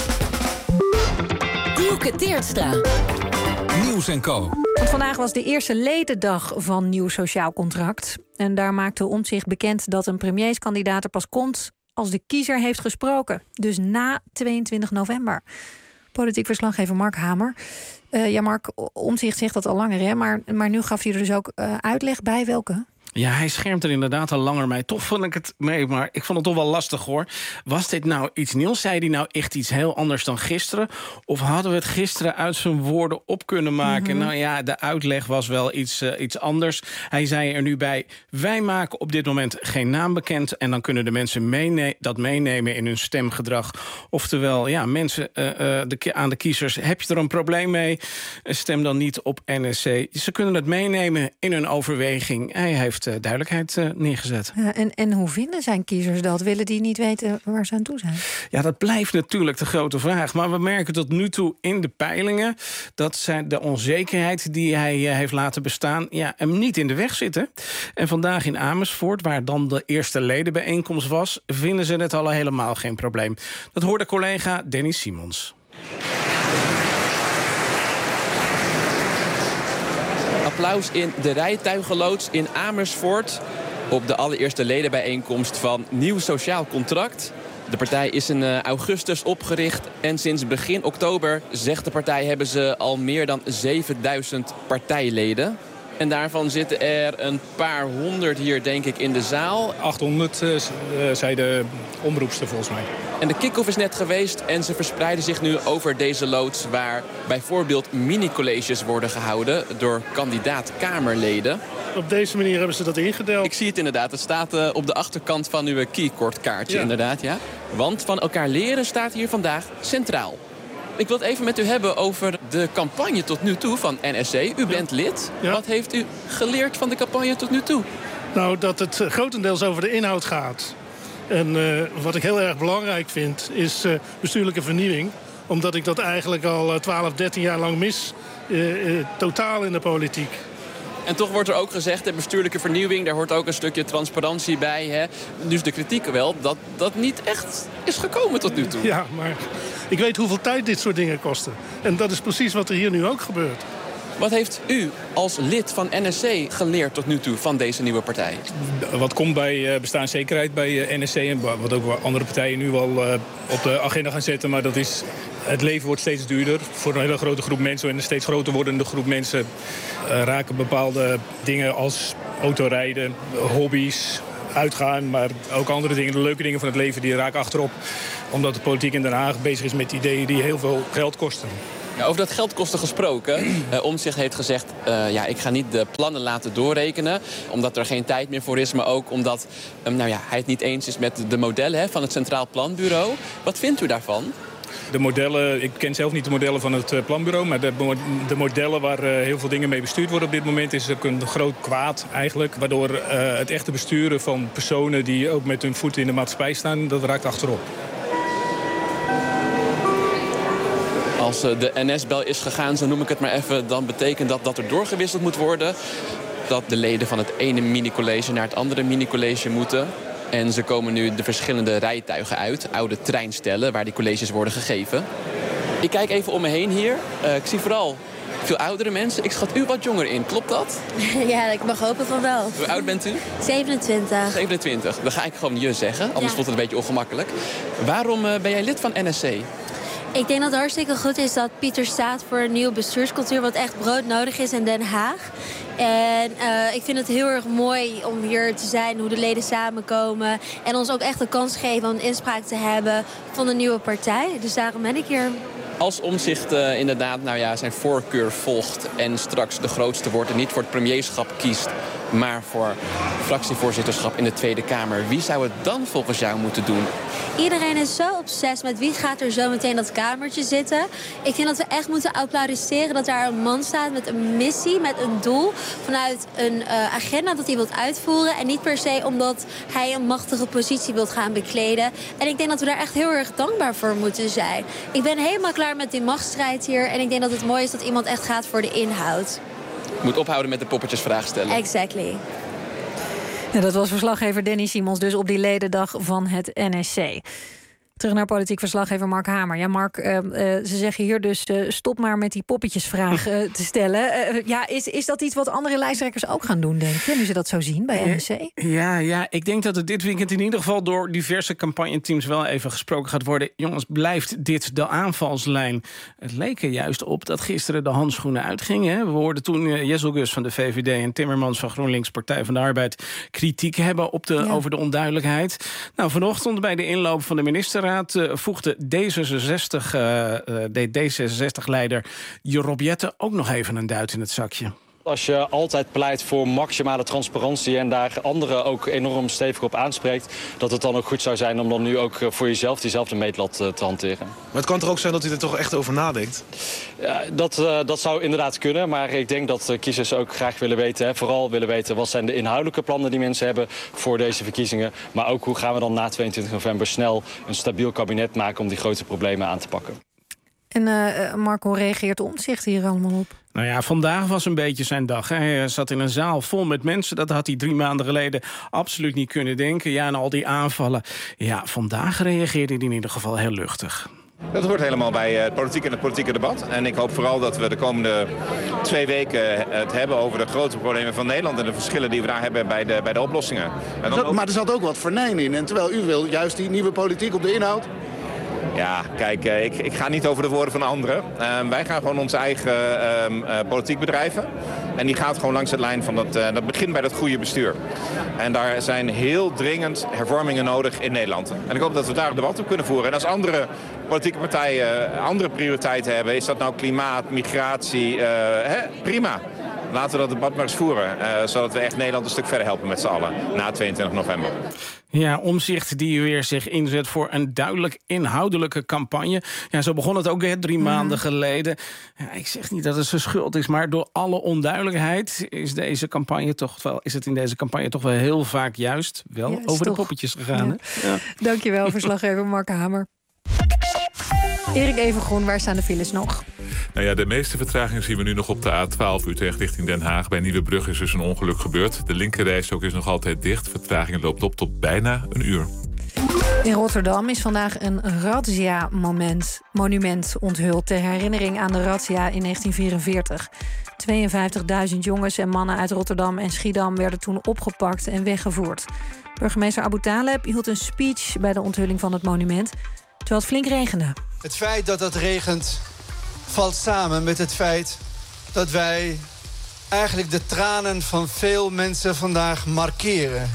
Dielke Teertstra. Nieuws en Co. Want vandaag was de eerste ledendag van Nieuw Sociaal Contract. En daar maakte Omtzigt bekend dat een premierskandidaat er pas komt als de kiezer heeft gesproken. Dus na tweeëntwintig november. Politiek verslaggever Mark Hamer. Uh, ja, Mark, Omtzigt zegt dat al langer, hè? Maar, maar nu gaf hij er dus ook uh, uitleg bij. Welke? Ja, hij schermt er inderdaad al langer mee. Toch vond ik het mee, maar ik vond het toch wel lastig, hoor. Was dit nou iets nieuws? Zei hij nou echt iets heel anders dan gisteren? Of hadden we het gisteren uit zijn woorden op kunnen maken? Mm-hmm. Nou ja, de uitleg was wel iets, uh, iets anders. Hij zei er nu bij, wij maken op dit moment geen naam bekend. En dan kunnen de mensen meene- dat meenemen in hun stemgedrag. Oftewel, ja, mensen uh, uh, de, aan de kiezers, heb je er een probleem mee? Stem dan niet op N S C. Ze kunnen het meenemen in hun overweging. Hij heeft heeft uh, duidelijkheid uh, neergezet. Ja, en, en hoe vinden zijn kiezers dat? Willen die niet weten waar ze aan toe zijn? Ja, dat blijft natuurlijk de grote vraag. Maar we merken tot nu toe in de peilingen dat zijn de onzekerheid die hij uh, heeft laten bestaan, ja, hem niet in de weg zitten. En vandaag in Amersfoort, waar dan de eerste ledenbijeenkomst was, vinden ze het al helemaal geen probleem. Dat hoorde collega Danny Simons. Applaus in de rijtuigenloods in Amersfoort op de allereerste ledenbijeenkomst van Nieuw Sociaal Contract. De partij is in augustus opgericht en sinds begin oktober, zegt de partij, hebben ze al meer dan zevenduizend partijleden. En daarvan zitten er een paar honderd hier, denk ik, in de zaal. achthonderd uh, zei de omroepster volgens mij. En de kick-off is net geweest en ze verspreiden zich nu over deze loods, waar bijvoorbeeld mini-colleges worden gehouden door kandidaat-Kamerleden. Op deze manier hebben ze dat ingedeeld. Ik zie het inderdaad. Het staat uh, op de achterkant van uw keycordkaartje, ja. inderdaad. Ja. Want van elkaar leren staat hier vandaag centraal. Ik wil het even met u hebben over de campagne tot nu toe van N S C. U bent lid. Ja. Wat heeft u geleerd van de campagne tot nu toe? Nou, dat het grotendeels over de inhoud gaat. En uh, wat ik heel erg belangrijk vind, is uh, bestuurlijke vernieuwing. Omdat ik dat eigenlijk al twaalf, dertien jaar lang mis. Uh, uh, totaal in de politiek. En toch wordt er ook gezegd, de bestuurlijke vernieuwing, daar hoort ook een stukje transparantie bij. Hè? Dus de kritiek wel, dat dat niet echt is gekomen tot nu toe. Ja, maar ik weet hoeveel tijd dit soort dingen kosten. En dat is precies wat er hier nu ook gebeurt. Wat heeft u als lid van N S C geleerd tot nu toe van deze nieuwe partij? Wat komt bij bestaanszekerheid bij N S C en wat ook andere partijen nu wel op de agenda gaan zetten. Maar dat is, het leven wordt steeds duurder voor een hele grote groep mensen. En een steeds groter wordende groep mensen uh, raken bepaalde dingen als autorijden, hobby's, uitgaan. Maar ook andere dingen, de leuke dingen van het leven, die raken achterop. Omdat de politiek in Den Haag bezig is met ideeën die heel veel geld kosten. Ja, over dat geldkosten gesproken. Uh, Omtzigt heeft gezegd, uh, ja, ik ga niet de plannen laten doorrekenen. Omdat er geen tijd meer voor is. Maar ook omdat um, nou ja, hij het niet eens is met de modellen hè, van het Centraal Planbureau. Wat vindt u daarvan? De modellen, ik ken zelf niet de modellen van het planbureau. Maar de, de modellen waar uh, heel veel dingen mee bestuurd worden op dit moment is ook een groot kwaad eigenlijk. Waardoor uh, het echte besturen van personen die ook met hun voeten in de maatschappij staan, dat raakt achterop. Als de N S-bel is gegaan, zo noem ik het maar even, dan betekent dat dat er doorgewisseld moet worden. Dat de leden van het ene mini-college naar het andere mini-college moeten. En ze komen nu de verschillende rijtuigen uit, oude treinstellen waar die colleges worden gegeven. Ik kijk even om me heen hier. Uh, ik zie vooral veel oudere mensen. Ik schat u wat jonger in, klopt dat? Ja, ik mag hopen van wel. Hoe oud bent u? zevenentwintig. zevenentwintig. Dan ga ik gewoon je zeggen, anders ja. voelt het een beetje ongemakkelijk. Waarom uh, ben jij lid van N S C? Ik denk dat het hartstikke goed is dat Pieter staat voor een nieuwe bestuurscultuur, wat echt broodnodig is in Den Haag. En uh, ik vind het heel erg mooi om hier te zijn, hoe de leden samenkomen. En ons ook echt de kans geven om inspraak te hebben van de nieuwe partij. Dus daarom ben ik hier. Als Omtzigt uh, inderdaad nou ja, zijn voorkeur volgt en straks de grootste wordt en niet voor het premierschap kiest, maar voor fractievoorzitterschap in de Tweede Kamer, wie zou het dan volgens jou moeten doen? Iedereen is zo obsessief met wie gaat er zo meteen dat kamertje zitten. Ik vind dat we echt moeten applaudisseren dat daar een man staat met een missie, met een doel, vanuit een uh, agenda dat hij wilt uitvoeren. En niet per se omdat hij een machtige positie wilt gaan bekleden. En ik denk dat we daar echt heel erg dankbaar voor moeten zijn. Ik ben helemaal klaar met die machtsstrijd hier. En ik denk dat het mooi is dat iemand echt gaat voor de inhoud. Je moet ophouden met de poppetjesvraag stellen. Exactly. Ja, dat was verslaggever Danny Simons dus op die ledendag van het N S C. Terug naar politiek verslaggever Mark Hamer. Ja, Mark, uh, uh, ze zeggen hier dus uh, stop maar met die poppetjesvraag uh, te stellen. Uh, ja, is, is dat iets wat andere lijsttrekkers ook gaan doen, denk je? Nu ze dat zo zien bij N S C? Ja, ja, ik denk dat het dit weekend in ieder geval door diverse campagneteams wel even gesproken gaat worden. Jongens, blijft dit de aanvalslijn? Het leek er juist op dat gisteren de handschoenen uitgingen. Hè? We hoorden toen uh, Jessel Gus van de V V D en Timmermans van GroenLinks Partij van de Arbeid kritiek hebben op de, ja. over de onduidelijkheid. Nou, vanochtend bij de inloop van de ministerraad Uh, voegde D zesenzestig-leider uh, uh, D zesenzestig-leider Rob Jetten ook nog even een duit in het zakje. Als je altijd pleit voor maximale transparantie en daar anderen ook enorm stevig op aanspreekt, dat het dan ook goed zou zijn om dan nu ook voor jezelf diezelfde meetlat te hanteren. Maar het kan toch ook zijn dat u er toch echt over nadenkt? Ja, dat, uh, dat zou inderdaad kunnen, maar ik denk dat uh, kiezers ook graag willen weten, hè, vooral willen weten wat zijn de inhoudelijke plannen die mensen hebben voor deze verkiezingen. Maar ook hoe gaan we dan na tweeëntwintig november snel een stabiel kabinet maken om die grote problemen aan te pakken. En uh, Marco, reageert Omtzigt hier allemaal op? Nou ja, vandaag was een beetje zijn dag. Hij zat in een zaal vol met mensen. Dat had hij drie maanden geleden absoluut niet kunnen denken. Ja, en al die aanvallen. Ja, vandaag reageerde hij in ieder geval heel luchtig. Dat hoort helemaal bij het politieke en het politieke debat. En ik hoop vooral dat we de komende twee weken het hebben over de grote problemen van Nederland en de verschillen die we daar hebben bij de, bij de oplossingen. En dan ook... Maar er zat ook wat venijn in. En terwijl u wil juist die nieuwe politiek op de inhoud. Ja, kijk, ik, ik ga niet over de woorden van anderen. Uh, wij gaan gewoon onze eigen uh, uh, politiek bedrijven. En die gaat gewoon langs de lijn van dat, uh, dat begint bij dat goede bestuur. En daar zijn heel dringend hervormingen nodig in Nederland. En ik hoop dat we daar een debat op kunnen voeren. En als andere politieke partijen andere prioriteiten hebben, is dat nou klimaat, migratie, uh, hè? Prima. Laten we dat debat maar eens voeren, uh, zodat we echt Nederland een stuk verder helpen met z'n allen na tweeëntwintig november. Ja, Omtzigt die weer zich inzet voor een duidelijk inhoudelijke campagne. Ja, zo begon het ook hè, drie mm. maanden geleden. Ja, ik zeg niet dat het zijn schuld is, maar door alle onduidelijkheid is deze campagne toch wel, is het in deze campagne toch wel heel vaak juist wel ja, over toch. de poppetjes gegaan. Ja. Hè? Ja. Dankjewel, verslaggever Mark Hamer. Erik Evengroen, waar staan de files nog? Nou ja, de meeste vertraging zien we nu nog op de A twaalf Utrecht richting Den Haag. Bij Nieuwebrug is dus een ongeluk gebeurd. De linkerrijstrook is nog altijd dicht. Vertraging loopt op tot bijna een uur. In Rotterdam is vandaag een razzia-moment, monument onthuld ter herinnering aan de razzia in negentien vierenveertig. tweeënvijftigduizend jongens en mannen uit Rotterdam en Schiedam werden toen opgepakt en weggevoerd. Burgemeester Abu Taleb hield een speech bij de onthulling van het monument, terwijl het flink regende. Het feit dat het regent valt samen met het feit dat wij eigenlijk de tranen van veel mensen vandaag markeren.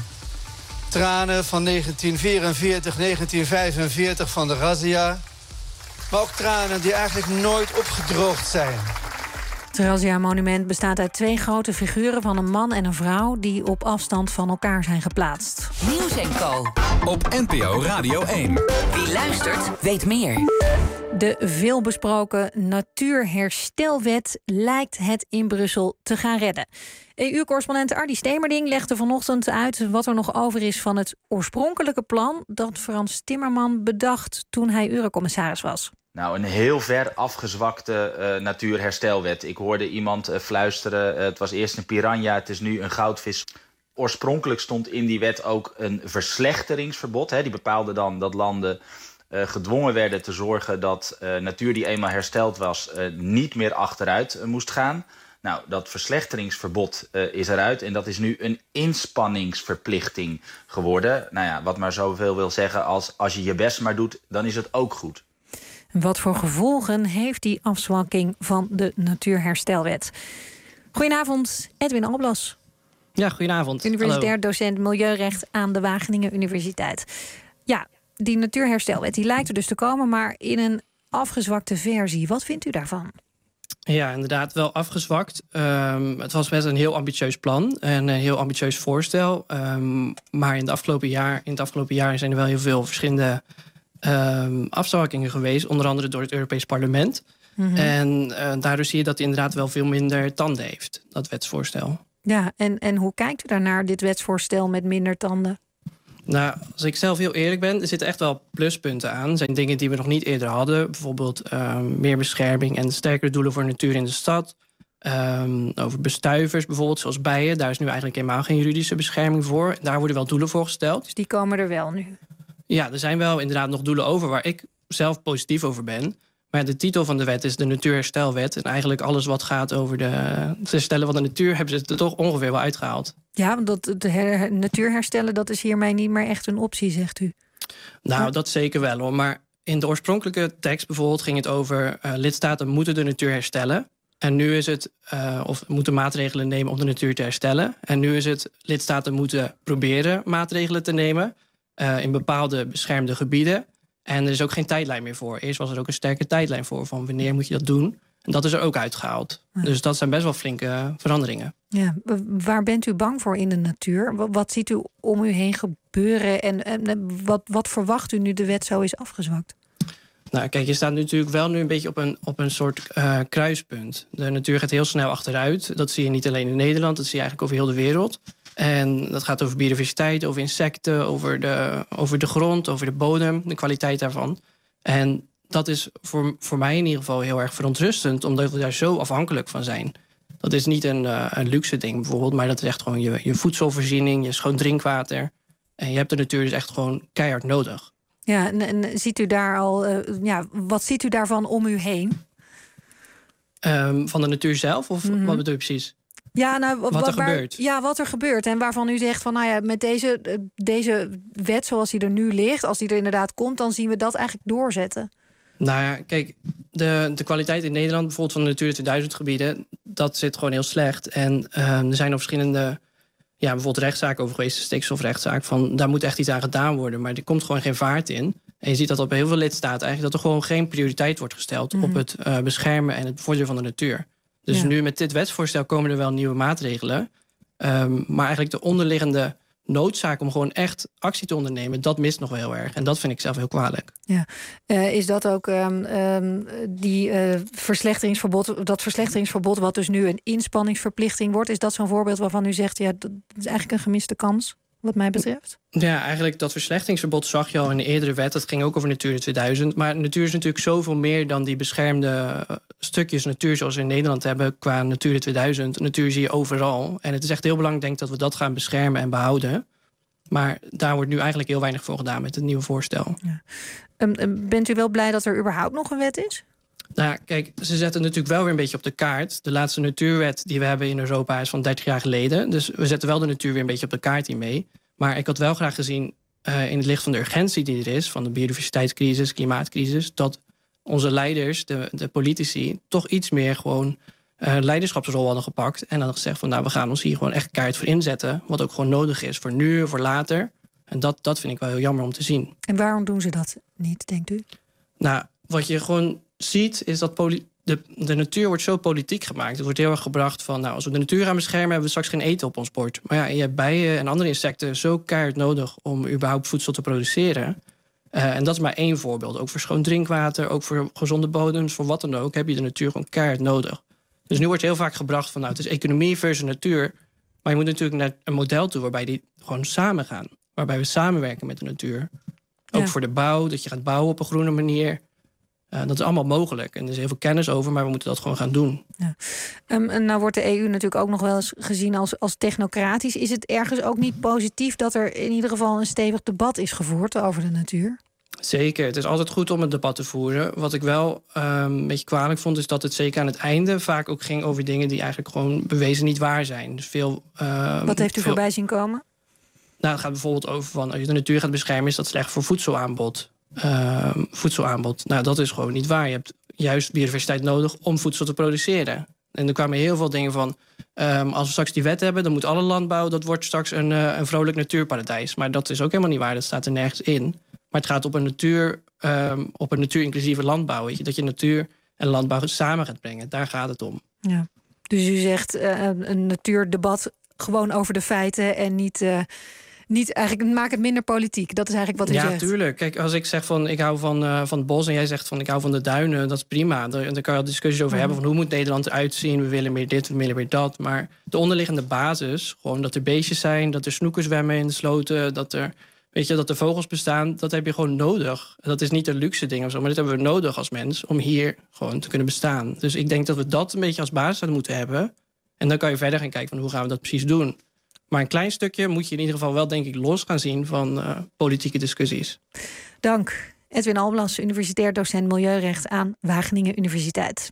Tranen van negentien vierenveertig, negentien vijfenveertig van de razzia. Maar ook tranen die eigenlijk nooit opgedroogd zijn. Het razzia-monument bestaat uit twee grote figuren van een man en een vrouw die op afstand van elkaar zijn geplaatst. Nieuws en Co. Op N P O Radio één. Wie luistert, weet meer. De veelbesproken natuurherstelwet lijkt het in Brussel te gaan redden. E U-correspondent Ardy Stemerding legde vanochtend uit wat er nog over is van het oorspronkelijke plan dat Frans Timmermans bedacht toen hij Eurocommissaris was. Nou, een heel ver afgezwakte uh, natuurherstelwet. Ik hoorde iemand uh, fluisteren, uh, het was eerst een piranha, het is nu een goudvis. Oorspronkelijk stond in die wet ook een verslechteringsverbod. Hè. Die bepaalde dan dat landen uh, gedwongen werden te zorgen dat uh, natuur die eenmaal hersteld was uh, niet meer achteruit uh, moest gaan. Nou, dat verslechteringsverbod uh, is eruit en dat is nu een inspanningsverplichting geworden. Nou ja, wat maar zoveel wil zeggen als als je je best maar doet, dan is het ook goed. Wat voor gevolgen heeft die afzwakking van de natuurherstelwet? Goedenavond, Edwin Alblas. Ja, goedenavond. Universitair Hallo. docent Milieurecht aan de Wageningen Universiteit. Ja, die natuurherstelwet die lijkt er dus te komen, maar in een afgezwakte versie. Wat vindt u daarvan? Ja, inderdaad, wel afgezwakt. Um, het was best een heel ambitieus plan en een heel ambitieus voorstel. Um, maar in, de afgelopen jaar, in het afgelopen jaar zijn er wel heel veel verschillende Um, afzwakkingen geweest, onder andere door het Europees Parlement. Mm-hmm. En uh, daardoor zie je dat het inderdaad wel veel minder tanden heeft, dat wetsvoorstel. Ja, en, en hoe kijkt u daarnaar, dit wetsvoorstel met minder tanden? Nou, als ik zelf heel eerlijk ben, er zitten echt wel pluspunten aan. Er zijn dingen die we nog niet eerder hadden. Bijvoorbeeld um, meer bescherming en sterkere doelen voor natuur in de stad. Um, over bestuivers bijvoorbeeld, zoals bijen. Daar is nu eigenlijk helemaal geen juridische bescherming voor. Daar worden wel doelen voor gesteld. Dus die komen er wel nu? Ja, er zijn wel inderdaad nog doelen over waar ik zelf positief over ben. Maar de titel van de wet is de Natuurherstelwet. En eigenlijk alles wat gaat over de, het herstellen van de natuur hebben ze het er toch ongeveer wel uitgehaald. Ja, want dat, de her, natuur herstellen, dat is hiermee niet meer echt een optie, zegt u. Nou, ja. Dat zeker wel hoor. Maar in de oorspronkelijke tekst bijvoorbeeld ging het over uh, lidstaten moeten de natuur herstellen. En nu is het, uh, of moeten maatregelen nemen om de natuur te herstellen. En nu is het, lidstaten moeten proberen maatregelen te nemen Uh, in bepaalde beschermde gebieden. En er is ook geen tijdlijn meer voor. Eerst was er ook een sterke tijdlijn voor van wanneer moet je dat doen. En dat is er ook uitgehaald. Ja. Dus dat zijn best wel flinke veranderingen. Ja, waar bent u bang voor in de natuur? Wat, wat ziet u om u heen gebeuren? En, en wat, wat verwacht u nu de wet zo is afgezwakt? Nou, kijk, je staat natuurlijk wel nu een beetje op een, op een soort uh, kruispunt. De natuur gaat heel snel achteruit. Dat zie je niet alleen in Nederland, dat zie je eigenlijk over heel de wereld. En dat gaat over biodiversiteit, over insecten, over de, over de grond, over de bodem, de kwaliteit daarvan. En dat is voor, voor mij in ieder geval heel erg verontrustend, omdat we daar zo afhankelijk van zijn. Dat is niet een, uh, een luxe ding bijvoorbeeld, maar dat is echt gewoon je, je voedselvoorziening, je schoon drinkwater. En je hebt de natuur dus echt gewoon keihard nodig. Ja, en, en ziet u daar al, uh, ja, wat ziet u daarvan om u heen? Um, van de natuur zelf, of mm-hmm. wat bedoel je precies? Ja, nou, wat, wat er waar, gebeurt. Ja, wat er gebeurt. En waarvan u zegt van, nou ja, met deze, deze wet zoals die er nu ligt, als die er inderdaad komt, dan zien we dat eigenlijk doorzetten. Nou ja, kijk, de, de kwaliteit in Nederland, bijvoorbeeld van de Natura tweeduizend gebieden, dat zit gewoon heel slecht. En um, er zijn al verschillende, ja, bijvoorbeeld rechtszaken over geweest, de stikstofrechtszaak, van daar moet echt iets aan gedaan worden. Maar er komt gewoon geen vaart in. En je ziet dat op heel veel lidstaten eigenlijk dat er gewoon geen prioriteit wordt gesteld mm-hmm. op het uh, beschermen en het bevorderen van de natuur. Dus ja. nu met dit wetsvoorstel komen er wel nieuwe maatregelen. Um, maar eigenlijk de onderliggende noodzaak om gewoon echt actie te ondernemen, dat mist nog wel heel erg. En dat vind ik zelf heel kwalijk. Ja. Uh, is dat ook um, um, die uh, verslechteringsverbod, dat verslechteringsverbod wat dus nu een inspanningsverplichting wordt, is dat zo'n voorbeeld waarvan u zegt, ja, dat is eigenlijk een gemiste kans, wat mij betreft? Ja, eigenlijk dat verslechteringsverbod zag je al in de eerdere wet. Dat ging ook over Natura tweeduizend. Maar natuur is natuurlijk zoveel meer dan die beschermde stukjes natuur zoals we in Nederland hebben qua Natura tweeduizend. Natuur zie je overal. En het is echt heel belangrijk, denk ik, dat we dat gaan beschermen en behouden. Maar daar wordt nu eigenlijk heel weinig voor gedaan met het nieuwe voorstel. Ja. Um, bent u wel blij dat er überhaupt nog een wet is? Nou, kijk, ze zetten natuurlijk wel weer een beetje op de kaart. De laatste natuurwet die we hebben in Europa is van dertig jaar geleden. Dus we zetten wel de natuur weer een beetje op de kaart hiermee. Maar ik had wel graag gezien, uh, in het licht van de urgentie die er is, van de biodiversiteitscrisis, klimaatcrisis, dat onze leiders, de, de politici, toch iets meer gewoon uh, leiderschapsrol hadden gepakt. En dan gezegd van, nou, we gaan ons hier gewoon echt keihard voor inzetten. Wat ook gewoon nodig is voor nu, voor later. En dat, dat vind ik wel heel jammer om te zien. En waarom doen ze dat niet, denkt u? Nou, wat je gewoon ziet, is dat poli- de, de natuur wordt zo politiek gemaakt. Het wordt heel erg gebracht van, nou, als we de natuur gaan beschermen, hebben we straks geen eten op ons bord. Maar ja, je hebt bijen en andere insecten zo keihard nodig om überhaupt voedsel te produceren. Uh, en dat is maar één voorbeeld. Ook voor schoon drinkwater, ook voor gezonde bodems, voor wat dan ook, heb je de natuur gewoon keihard nodig. Dus nu wordt heel vaak gebracht van, nou, het is economie versus natuur. Maar je moet natuurlijk naar een model toe waarbij die gewoon samen gaan. Waarbij we samenwerken met de natuur. Ook ja. voor de bouw, dat je gaat bouwen op een groene manier. Uh, dat is allemaal mogelijk. En er is heel veel kennis over, maar we moeten dat gewoon gaan doen. Ja. Um, en nou wordt de E U natuurlijk ook nog wel eens gezien als, als technocratisch. Is het ergens ook niet positief dat er in ieder geval een stevig debat is gevoerd over de natuur? Zeker, het is altijd goed om een debat te voeren. Wat ik wel um, een beetje kwalijk vond, is dat het zeker aan het einde vaak ook ging over dingen die eigenlijk gewoon bewezen niet waar zijn. Dus veel, uh, Wat heeft u veel... voorbij zien komen? Nou, het gaat bijvoorbeeld over van, als je de natuur gaat beschermen, is dat slecht voor voedselaanbod. Uh, voedselaanbod. Nou, dat is gewoon niet waar. Je hebt juist biodiversiteit nodig om voedsel te produceren. En er kwamen heel veel dingen van, um, als we straks die wet hebben, dan moet alle landbouw, dat wordt straks een, uh, een vrolijk natuurparadijs. Maar dat is ook helemaal niet waar, dat staat er nergens in. Maar het gaat op een natuur, um, op een natuurinclusieve landbouw. Weet je, dat je natuur en landbouw samen gaat brengen. Daar gaat het om. Ja. Dus u zegt uh, een natuurdebat gewoon over de feiten en niet... Uh... Niet eigenlijk, maak het minder politiek. Dat is eigenlijk wat u ja, zegt. Ja, tuurlijk. Kijk, als ik zeg van ik hou van, uh, van het bos en jij zegt van ik hou van de duinen, dat is prima. Daar, daar kan je al discussies over mm. hebben van hoe moet Nederland eruit zien. We willen meer dit, we willen meer dat. Maar de onderliggende basis, gewoon dat er beestjes zijn, dat er snoeken zwemmen in de sloten, dat er, weet je, dat er vogels bestaan, dat heb je gewoon nodig. Dat is niet een luxe ding of zo, maar dat hebben we nodig als mens om hier gewoon te kunnen bestaan. Dus ik denk dat we dat een beetje als basis zouden moeten hebben. En dan kan je verder gaan kijken van hoe gaan we dat precies doen. Maar een klein stukje moet je in ieder geval wel, denk ik, los gaan zien van uh, politieke discussies. Dank. Edwin Alblas, universitair docent Milieurecht aan Wageningen Universiteit.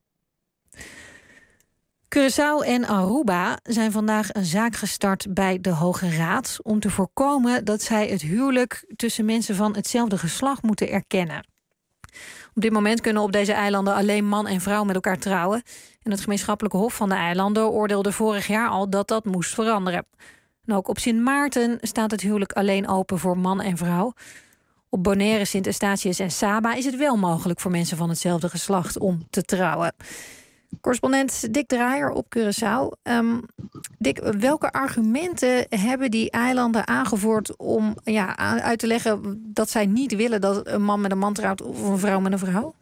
Curaçao en Aruba zijn vandaag een zaak gestart bij de Hoge Raad om te voorkomen dat zij het huwelijk tussen mensen van hetzelfde geslacht moeten erkennen. Op dit moment kunnen op deze eilanden alleen man en vrouw met elkaar trouwen. En het gemeenschappelijke hof van de eilanden oordeelde vorig jaar al dat dat moest veranderen. En ook op Sint Maarten staat het huwelijk alleen open voor man en vrouw. Op Bonaire, Sint Eustatius en Saba is het wel mogelijk voor mensen van hetzelfde geslacht om te trouwen. Correspondent Dick Draaier op Curaçao. Um, Dick, welke argumenten hebben die eilanden aangevoerd om ja, uit te leggen dat zij niet willen dat een man met een man trouwt of een vrouw met een vrouw?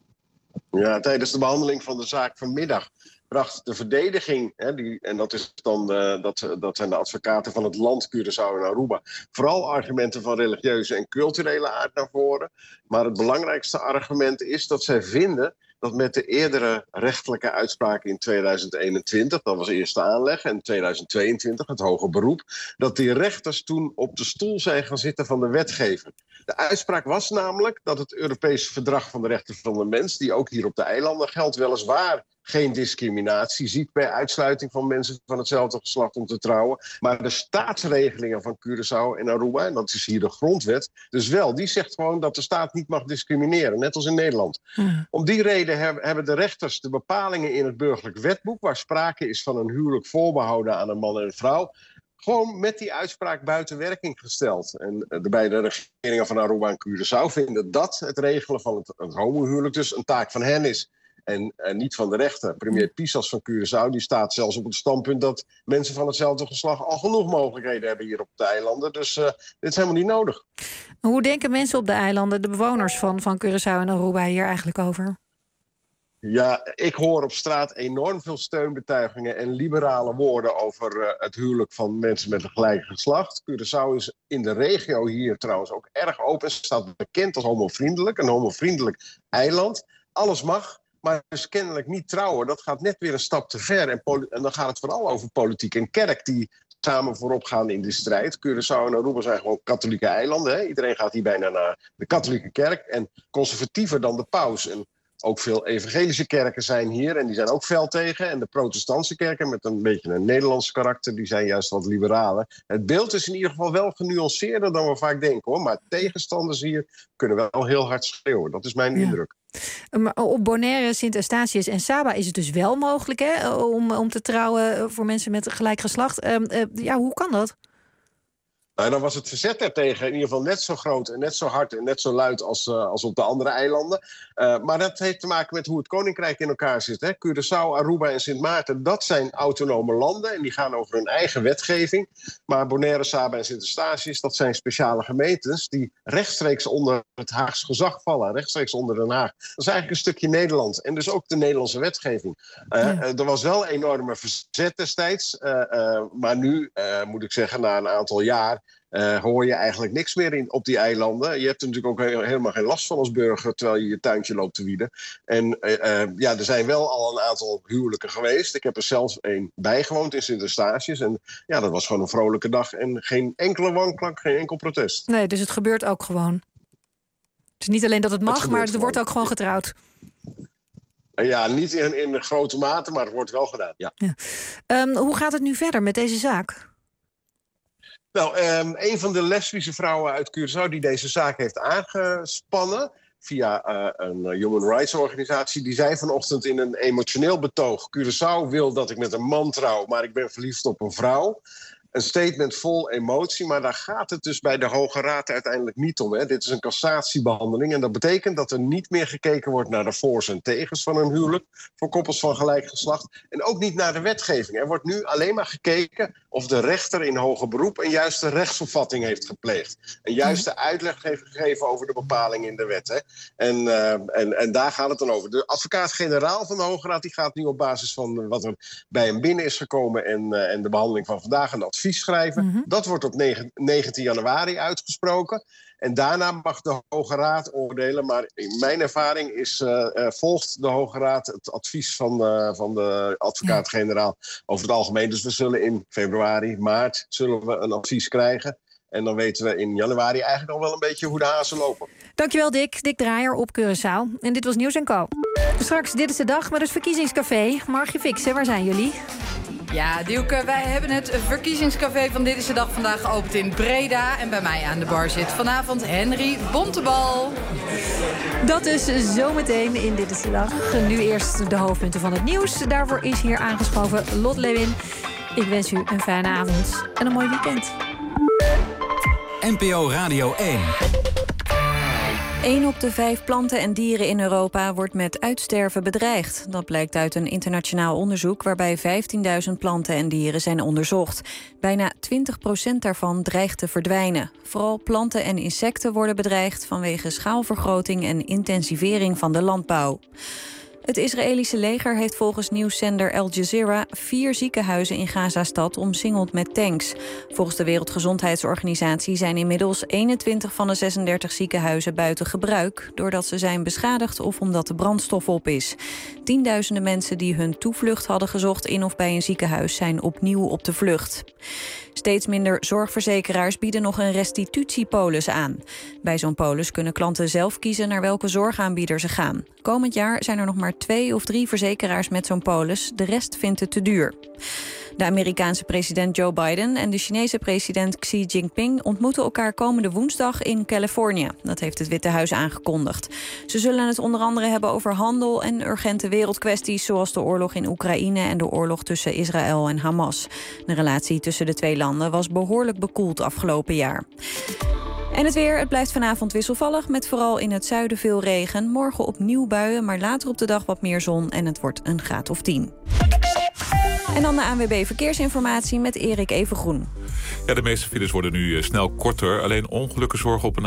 Ja, tijdens de behandeling van de zaak vanmiddag bracht de verdediging, hè, die, en dat, is dan, uh, dat, dat zijn de advocaten van het land Curaçao en Aruba, vooral argumenten van religieuze en culturele aard naar voren. Maar het belangrijkste argument is dat zij vinden dat met de eerdere rechtelijke uitspraken in tweeduizend eenentwintig... dat was eerst de aanleg, en tweeduizend tweeëntwintig, het hoger beroep, dat die rechters toen op de stoel zijn gaan zitten van de wetgever. De uitspraak was namelijk dat het Europese Verdrag van de Rechten van de Mens, die ook hier op de eilanden geldt, weliswaar geen discriminatie ziet bij uitsluiting van mensen van hetzelfde geslacht om te trouwen. Maar de staatsregelingen van Curaçao en Aruba, en dat is hier de grondwet, dus wel, die zegt gewoon dat de staat niet mag discrimineren, net als in Nederland. Hmm. Om die reden hebben de rechters de bepalingen in het burgerlijk wetboek, waar sprake is van een huwelijk voorbehouden aan een man en een vrouw, gewoon met die uitspraak buiten werking gesteld. En de beide regeringen van Aruba en Curaçao vinden dat het regelen van het, het homohuwelijk dus een taak van hen is. En, en niet van de rechter. Premier Pisas van Curaçao die staat zelfs op het standpunt dat mensen van hetzelfde geslacht al genoeg mogelijkheden hebben hier op de eilanden. Dus uh, dit is helemaal niet nodig. Hoe denken mensen op de eilanden, de bewoners van, van Curaçao en Aruba, hier eigenlijk over? Ja, ik hoor op straat enorm veel steunbetuigingen en liberale woorden over uh, het huwelijk van mensen met een gelijk geslacht. Curaçao is in de regio hier trouwens ook erg open. Staat bekend als homovriendelijk, een homovriendelijk eiland. Alles mag. Maar dus kennelijk niet trouwen, dat gaat net weer een stap te ver. En, en dan gaat het vooral over politiek en kerk die samen voorop gaan in de strijd. Curaçao en Aruba zijn gewoon katholieke eilanden. Hè? Iedereen gaat hier bijna naar de katholieke kerk. En conservatiever dan de paus. En ook veel evangelische kerken zijn hier en die zijn ook fel tegen. En de protestantse kerken met een beetje een Nederlands karakter, die zijn juist wat liberaler. Het beeld is in ieder geval wel genuanceerder dan we vaak denken, hoor. Maar tegenstanders hier kunnen wel heel hard schreeuwen. Dat is mijn ja. indruk. Maar op Bonaire, Sint Eustatius en Saba is het dus wel mogelijk hè, om, om te trouwen voor mensen met gelijk geslacht. Uh, uh, ja, hoe kan dat? Nou, dan was het verzet daartegen in ieder geval net zo groot en net zo hard en net zo luid als, uh, als op de andere eilanden. Uh, maar dat heeft te maken met hoe het koninkrijk in elkaar zit. Hè. Curaçao, Aruba en Sint Maarten, dat zijn autonome landen en die gaan over hun eigen wetgeving. Maar Bonaire, Saba en Sint Eustatius, dat zijn speciale gemeentes die rechtstreeks onder het Haags gezag vallen. Rechtstreeks onder Den Haag. Dat is eigenlijk een stukje Nederland en dus ook de Nederlandse wetgeving. Uh, ja. uh, er was wel enorme verzet destijds, uh, uh, maar nu uh, moet ik zeggen, na een aantal jaar Uh, hoor je eigenlijk niks meer in, op die eilanden. Je hebt er natuurlijk ook he- helemaal geen last van als burger terwijl je je tuintje loopt te wieden. En uh, uh, ja, er zijn wel al een aantal huwelijken geweest. Ik heb er zelfs één bijgewoond in Sint Eustatius. En ja, dat was gewoon een vrolijke dag en geen enkele wanklank, geen enkel protest. Nee, dus het gebeurt ook gewoon. Het is niet alleen dat het mag, het maar er gewoon. wordt ook gewoon getrouwd. Uh, ja, niet in, in grote mate, maar het wordt wel gedaan, ja. ja. Um, hoe gaat het nu verder met deze zaak? Nou, um, een van de lesbische vrouwen uit Curaçao die deze zaak heeft aangespannen via uh, een human rights organisatie, die zei vanochtend in een emotioneel betoog: Curaçao wil dat ik met een man trouw, maar ik ben verliefd op een vrouw. Een statement vol emotie, maar daar gaat het dus bij de Hoge Raad uiteindelijk niet om. Hè. Dit is een cassatiebehandeling en dat betekent dat er niet meer gekeken wordt naar de voor's en tegens van een huwelijk voor koppels van gelijk geslacht. En ook niet naar de wetgeving. Er wordt nu alleen maar gekeken of de rechter in hoger beroep een juiste rechtsopvatting heeft gepleegd. Een juiste uitleg heeft gegeven over de bepalingen in de wet. Hè. En, uh, en, en daar gaat het dan over. De advocaat-generaal van de Hoge Raad die gaat nu op basis van wat er bij hem binnen is gekomen en, uh, en de behandeling van vandaag een advies schrijven. Mm-hmm. Dat wordt op negentien januari uitgesproken. En daarna mag de Hoge Raad oordelen. Maar in mijn ervaring is, uh, uh, volgt de Hoge Raad het advies van, uh, van de advocaat-generaal over het algemeen. Dus we zullen in februari, maart zullen we een advies krijgen. En dan weten we in januari eigenlijk al wel een beetje hoe de hazen lopen. Dankjewel Dick. Dick Draaier op Curaçao. En dit was Nieuws en Co. Straks Dit is de Dag met het verkiezingscafé. Margie Fixen, waar zijn jullie? Ja, Dielke, wij hebben het verkiezingscafé van Dit is de Dag vandaag geopend in Breda. En bij mij aan de bar zit vanavond Henry Bontebal. Dat is zometeen in Dit is de Dag. Nu eerst de hoofdpunten van het nieuws. Daarvoor is hier aangeschoven Lot Lewin. Ik wens u een fijne avond en een mooi weekend. N P O Radio één. Eén op de vijf planten en dieren in Europa wordt met uitsterven bedreigd. Dat blijkt uit een internationaal onderzoek waarbij vijftienduizend planten en dieren zijn onderzocht. Bijna twintig procent daarvan dreigt te verdwijnen. Vooral planten en insecten worden bedreigd vanwege schaalvergroting en intensivering van de landbouw. Het Israëlische leger heeft volgens nieuwszender Al Jazeera vier ziekenhuizen in Gazastad omsingeld met tanks. Volgens de Wereldgezondheidsorganisatie zijn inmiddels eenentwintig van de zesendertig ziekenhuizen buiten gebruik, doordat ze zijn beschadigd of omdat de brandstof op is. Tienduizenden mensen die hun toevlucht hadden gezocht in of bij een ziekenhuis zijn opnieuw op de vlucht. Steeds minder zorgverzekeraars bieden nog een restitutiepolis aan. Bij zo'n polis kunnen klanten zelf kiezen naar welke zorgaanbieder ze gaan. Komend jaar zijn er nog maar twee of drie verzekeraars met zo'n polis. De rest vindt het te duur. De Amerikaanse president Joe Biden en de Chinese president Xi Jinping ontmoeten elkaar komende woensdag in Californië. Dat heeft het Witte Huis aangekondigd. Ze zullen het onder andere hebben over handel en urgente wereldkwesties, zoals de oorlog in Oekraïne en de oorlog tussen Israël en Hamas. De relatie tussen de twee landen was behoorlijk bekoeld afgelopen jaar. En het weer, het blijft vanavond wisselvallig met vooral in het zuiden veel regen. Morgen opnieuw buien, maar later op de dag wat meer zon en het wordt een graad of tien. En dan de A N W B Verkeersinformatie met Erik Evengroen. Ja, de meeste files worden nu snel korter. Alleen ongelukken zorgen op een